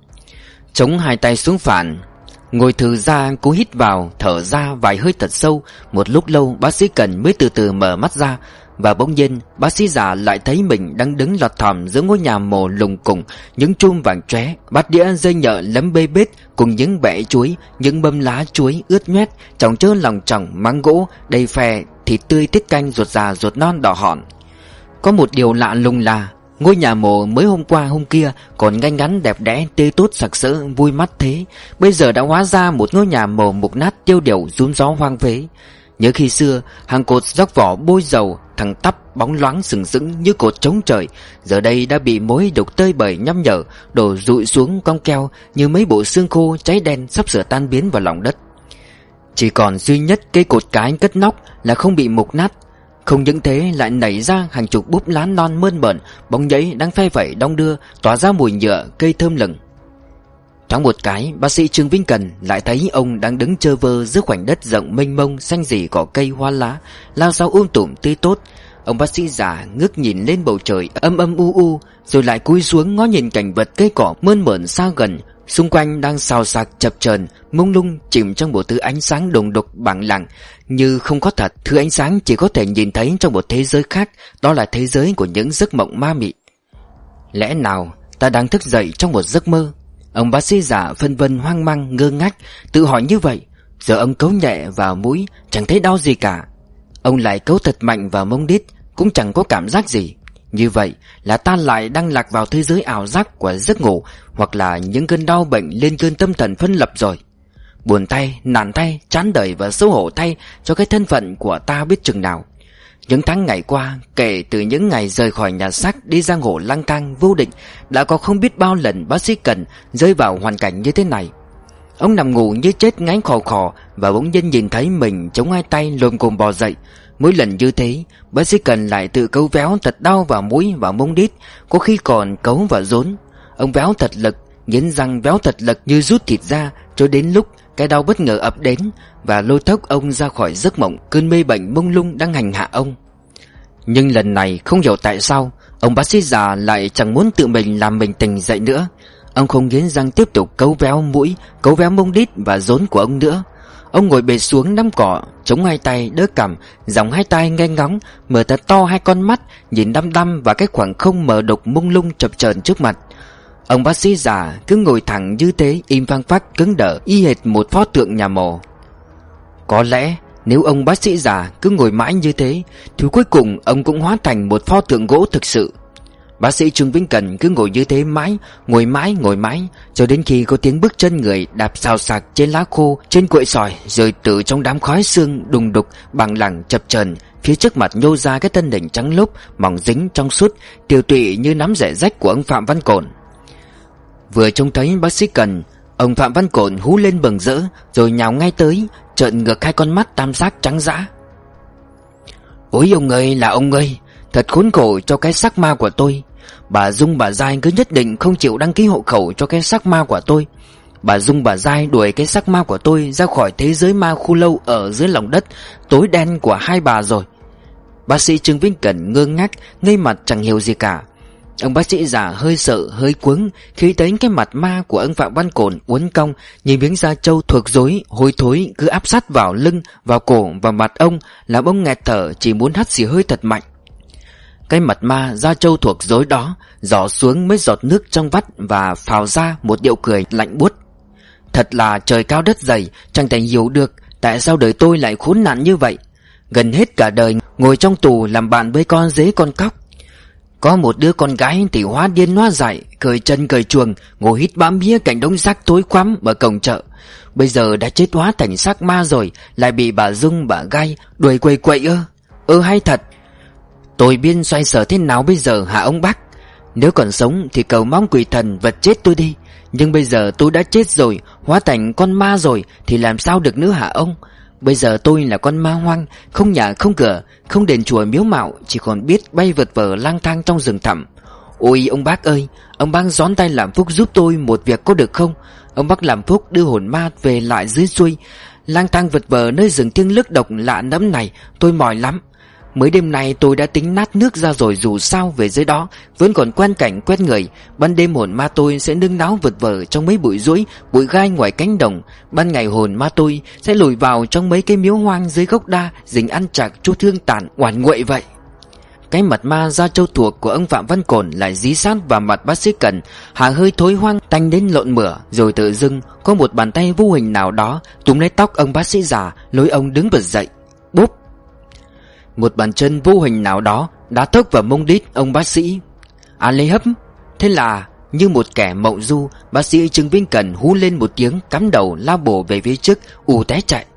Chống hai tay xuống phản, ngồi thừ ra, cố hít vào thở ra vài hơi thật sâu. Một lúc lâu bác sĩ Cần mới từ từ mở mắt ra, và bỗng nhiên bác sĩ già lại thấy mình đang đứng lọt thỏm giữa ngôi nhà mồ lùng cùng, những chum vàng chóe, bát đĩa dây nhợ lấm bê bết, cùng những bẹ chuối, những mâm lá chuối ướt nhoét, chồng chơ lòng chồng măng gỗ đầy phè, thịt tươi tiết canh ruột già ruột non đỏ hòn. Có một điều lạ lùng là ngôi nhà mồ mới hôm qua hôm kia còn ngay ngắn đẹp đẽ tươi tốt sặc sỡ vui mắt thế, bây giờ đã hóa ra một ngôi nhà mồ mục nát tiêu điều rúm gió hoang phế. Nhớ khi xưa hàng cột róc vỏ bôi dầu thẳng tắp bóng loáng sừng sững như cột chống trời, giờ đây đã bị mối đục tơi bời nhăm nhở, đổ rụi xuống cong keo như mấy bộ xương khô cháy đen sắp sửa tan biến vào lòng đất. Chỉ còn duy nhất cây cột cái cất nóc là không bị mục nát. Không những thế lại nảy ra hàng chục búp lá non mơn mởn, bóng nhảy đang phe phẩy đong đưa, tỏa ra mùi nhựa cây thơm lừng. Thoáng một cái, bác sĩ Trương Vĩnh Cần lại thấy ông đang đứng chơ vơ giữa khoảnh đất rộng mênh mông xanh rì cỏ cây hoa lá, lao sao um tùm tươi tốt. Ông bác sĩ già ngước nhìn lên bầu trời âm âm u u, rồi lại cúi xuống ngó nhìn cảnh vật cây cỏ mơn mởn xa gần, xung quanh đang xào xạc chập chờn, mông lung chìm trong một thứ ánh sáng đùng đục bằng lặng như không có thật. Thứ ánh sáng chỉ có thể nhìn thấy trong một thế giới khác, đó là thế giới của những giấc mộng ma mị. Lẽ nào ta đang thức dậy trong một giấc mơ? Ông bác sĩ già phân vân hoang mang ngơ ngác tự hỏi như vậy. Giờ ông cấu nhẹ vào mũi chẳng thấy đau gì cả, ông lại cấu thật mạnh vào mông đít cũng chẳng có cảm giác gì. Như vậy là ta lại đang lạc vào thế giới ảo giác của giấc ngủ, hoặc là những cơn đau bệnh lên cơn tâm thần phân lập rồi. Buồn thay, nản thay, chán đời và xấu hổ thay cho cái thân phận của ta biết chừng nào. Những tháng ngày qua, kể từ những ngày rời khỏi nhà xác đi giang hồ lang thang vô định, đã có không biết bao lần bác sĩ Cần rơi vào hoàn cảnh như thế này. Ông nằm ngủ như chết ngáy khò khò, và bỗng nhiên nhìn thấy mình chống hai tay lồm cồm bò dậy. Mỗi lần như thế, bác sĩ Cần lại tự cấu véo thật đau vào mũi và mông đít, có khi còn cấu và rốn. Ông véo thật lực, nghiến răng véo thật lực như rút thịt ra, cho đến lúc cái đau bất ngờ ập đến và lôi thốc ông ra khỏi giấc mộng cơn mê bệnh mông lung đang hành hạ ông. Nhưng lần này không hiểu tại sao ông bác sĩ già lại chẳng muốn tự mình làm mình tỉnh dậy nữa. Ông không nghiến răng tiếp tục cấu véo mũi, cấu véo mông đít và rốn của ông nữa. Ông ngồi bệt xuống nắm cỏ, chống hai tay đỡ cằm, giọng hai tay nghe ngóng, mở thật to hai con mắt, nhìn đăm đăm vào cái khoảng không mờ đục mông lung chập chờn trước mặt. Ông bác sĩ già cứ ngồi thẳng như thế, im phăng phắc cứng đờ, y hệt một pho tượng nhà mồ. Có lẽ nếu ông bác sĩ già cứ ngồi mãi như thế thì cuối cùng ông cũng hóa thành một pho tượng gỗ thực sự. Bác sĩ Trương Vĩnh Cần cứ ngồi như thế mãi, ngồi mãi ngồi mãi, cho đến khi có tiếng bước chân người đạp xào xạc trên lá khô, trên cội sỏi, rồi từ trong đám khói sương đùng đục bằng lẳng chập chờn, phía trước mặt nhô ra cái thân hình trắng lốp, mỏng dính trong suốt, tiều tụy như nắm rễ rách của ông Phạm Văn Cổn. Vừa trông thấy bác sĩ Cần, ông Phạm Văn Cổn hú lên bừng rỡ, rồi nhào ngay tới, trợn ngược hai con mắt tam giác trắng dã. Ôi ông ơi là ông ơi, thật khốn khổ cho cái xác ma của tôi. Bà Dung bà Giai cứ nhất định không chịu đăng ký hộ khẩu cho cái xác ma của tôi. Bà Dung bà Giai đuổi cái xác ma của tôi ra khỏi thế giới ma khu lâu ở dưới lòng đất tối đen của hai bà rồi. Bác sĩ Trương Vĩnh Cần ngơ ngác, ngây mặt chẳng hiểu gì cả. Ông bác sĩ già hơi sợ hơi cuống khi thấy cái mặt ma của ông Phạm Văn Cổn uốn cong, nhìn miếng da trâu thuộc rối hôi thối cứ áp sát vào lưng, vào cổ và mặt ông, làm ông nghẹt thở, chỉ muốn hắt xì hơi thật mạnh. Cái mặt ma da trâu thuộc rối đó giỏ xuống mấy giọt nước trong vắt và phào ra một điệu cười lạnh buốt. Thật là trời cao đất dày, chẳng thể hiểu được tại sao đời tôi lại khốn nạn như vậy. Gần hết cả đời ngồi trong tù làm bạn với con dế con cóc. Có một đứa con gái thì hóa điên hóa dại, cởi chân cởi chuồng, ngồi hít bám bía cạnh đống rác tối khoắm ở cổng chợ. Bây giờ đã chết hóa thành xác ma rồi, lại bị bà Dung bà Gai đuổi quậy quậy ơ. Ơ hay thật. Tôi biết xoay sở thế nào bây giờ hả ông bác? Nếu còn sống thì cầu mong quỷ thần vật chết tôi đi. Nhưng bây giờ tôi đã chết rồi, hóa thành con ma rồi, thì làm sao được nữa hả ông? Bây giờ tôi là con ma hoang, không nhà không cửa, không đền chùa miếu mạo, chỉ còn biết bay vật vờ lang thang trong rừng thẳm. Ôi ông bác ơi, ông bác gión tay làm phúc giúp tôi một việc có được không? Ông bác làm phúc đưa hồn ma về lại dưới xuôi, lang thang vật vờ nơi rừng thiêng lức độc lạ nẫm này, tôi mỏi lắm. Mới đêm nay tôi đã tính nát nước ra rồi, dù sao về dưới đó vẫn còn quen cảnh quen người. Ban đêm hồn ma tôi sẽ nương náu vật vờ trong mấy bụi ruỗi, bụi gai ngoài cánh đồng. Ban ngày hồn ma tôi sẽ lùi vào trong mấy cái miếu hoang dưới gốc đa, rình ăn chạc chút thương tàn oản nguậy vậy. Cái mặt ma da trâu thuộc của ông Phạm Văn Cổn lại dí sát vào mặt bác sĩ Cần, hà hơi thối hoang tanh đến lộn mửa. Rồi tự dưng có một bàn tay vô hình nào đó túm lấy tóc ông bác sĩ già, lôi ông đứng bật dậy. Bốp! Một bàn chân vô hình nào đó đá thốc vào mông đít ông bác sĩ. À lê hấp. Thế là như một kẻ mộng du, bác sĩ Trương Vĩnh Cần hú lên một tiếng, cắm đầu lao bổ về phía trước, ù té chạy.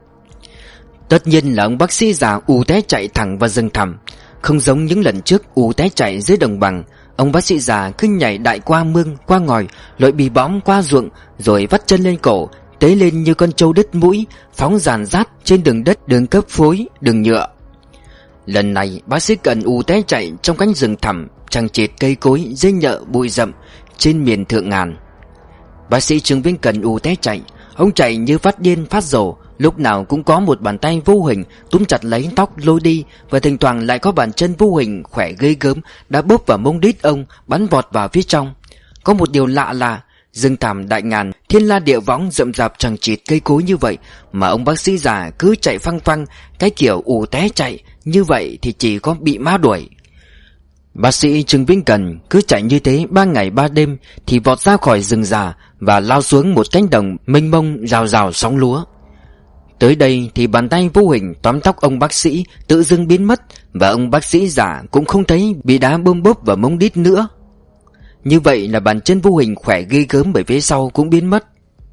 Tất nhiên là ông bác sĩ già ù té chạy thẳng vào rừng thẳm. Không giống những lần trước ù té chạy dưới đồng bằng, ông bác sĩ già cứ nhảy đại qua mương, qua ngòi, lội bì bõm qua ruộng, rồi vắt chân lên cổ, tế lên như con trâu đứt mũi, phóng dàn rát trên đường đất, đường cấp phối, đường nhựa. Lần này bác sĩ Cần ù té chạy trong cánh rừng thẳm, chằng chịt cây cối, dây nhợ, bụi rậm trên miền thượng ngàn. Bác sĩ Trương Vĩnh Cần ù té chạy, ông chạy như phát điên phát rồ, lúc nào cũng có một bàn tay vô hình túm chặt lấy tóc lôi đi, và thỉnh thoảng lại có bàn chân vô hình khỏe ghê gớm đã bóp vào mông đít ông, bắn vọt vào phía trong. Có một điều lạ là rừng thẳm đại ngàn, thiên la địa võng rậm rạp chằng chịt cây cối như vậy mà ông bác sĩ già cứ chạy phăng phăng, cái kiểu ù té chạy như vậy thì chỉ có bị ma đuổi. Bác sĩ Trương Vĩnh Cần cứ chạy như thế ba ngày ba đêm thì vọt ra khỏi rừng già và lao xuống một cánh đồng mênh mông rào rào sóng lúa. Tới đây thì bàn tay vô hình tóm tóc ông bác sĩ tự dưng biến mất, và ông bác sĩ già cũng không thấy bị đá bơm bốp vào mông đít nữa. Như vậy là bàn chân vô hình khỏe ghê gớm bởi phía sau cũng biến mất.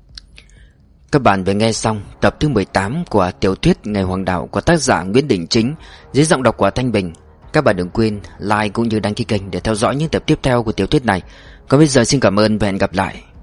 Các bạn vừa nghe xong tập thứ mười tám của tiểu thuyết Ngày Hoàng Đạo của tác giả Nguyễn Đình Chính dưới giọng đọc của Thanh Bình. Các bạn đừng quên like cũng như đăng ký kênh để theo dõi những tập tiếp theo của tiểu thuyết này. Còn bây giờ xin cảm ơn và hẹn gặp lại.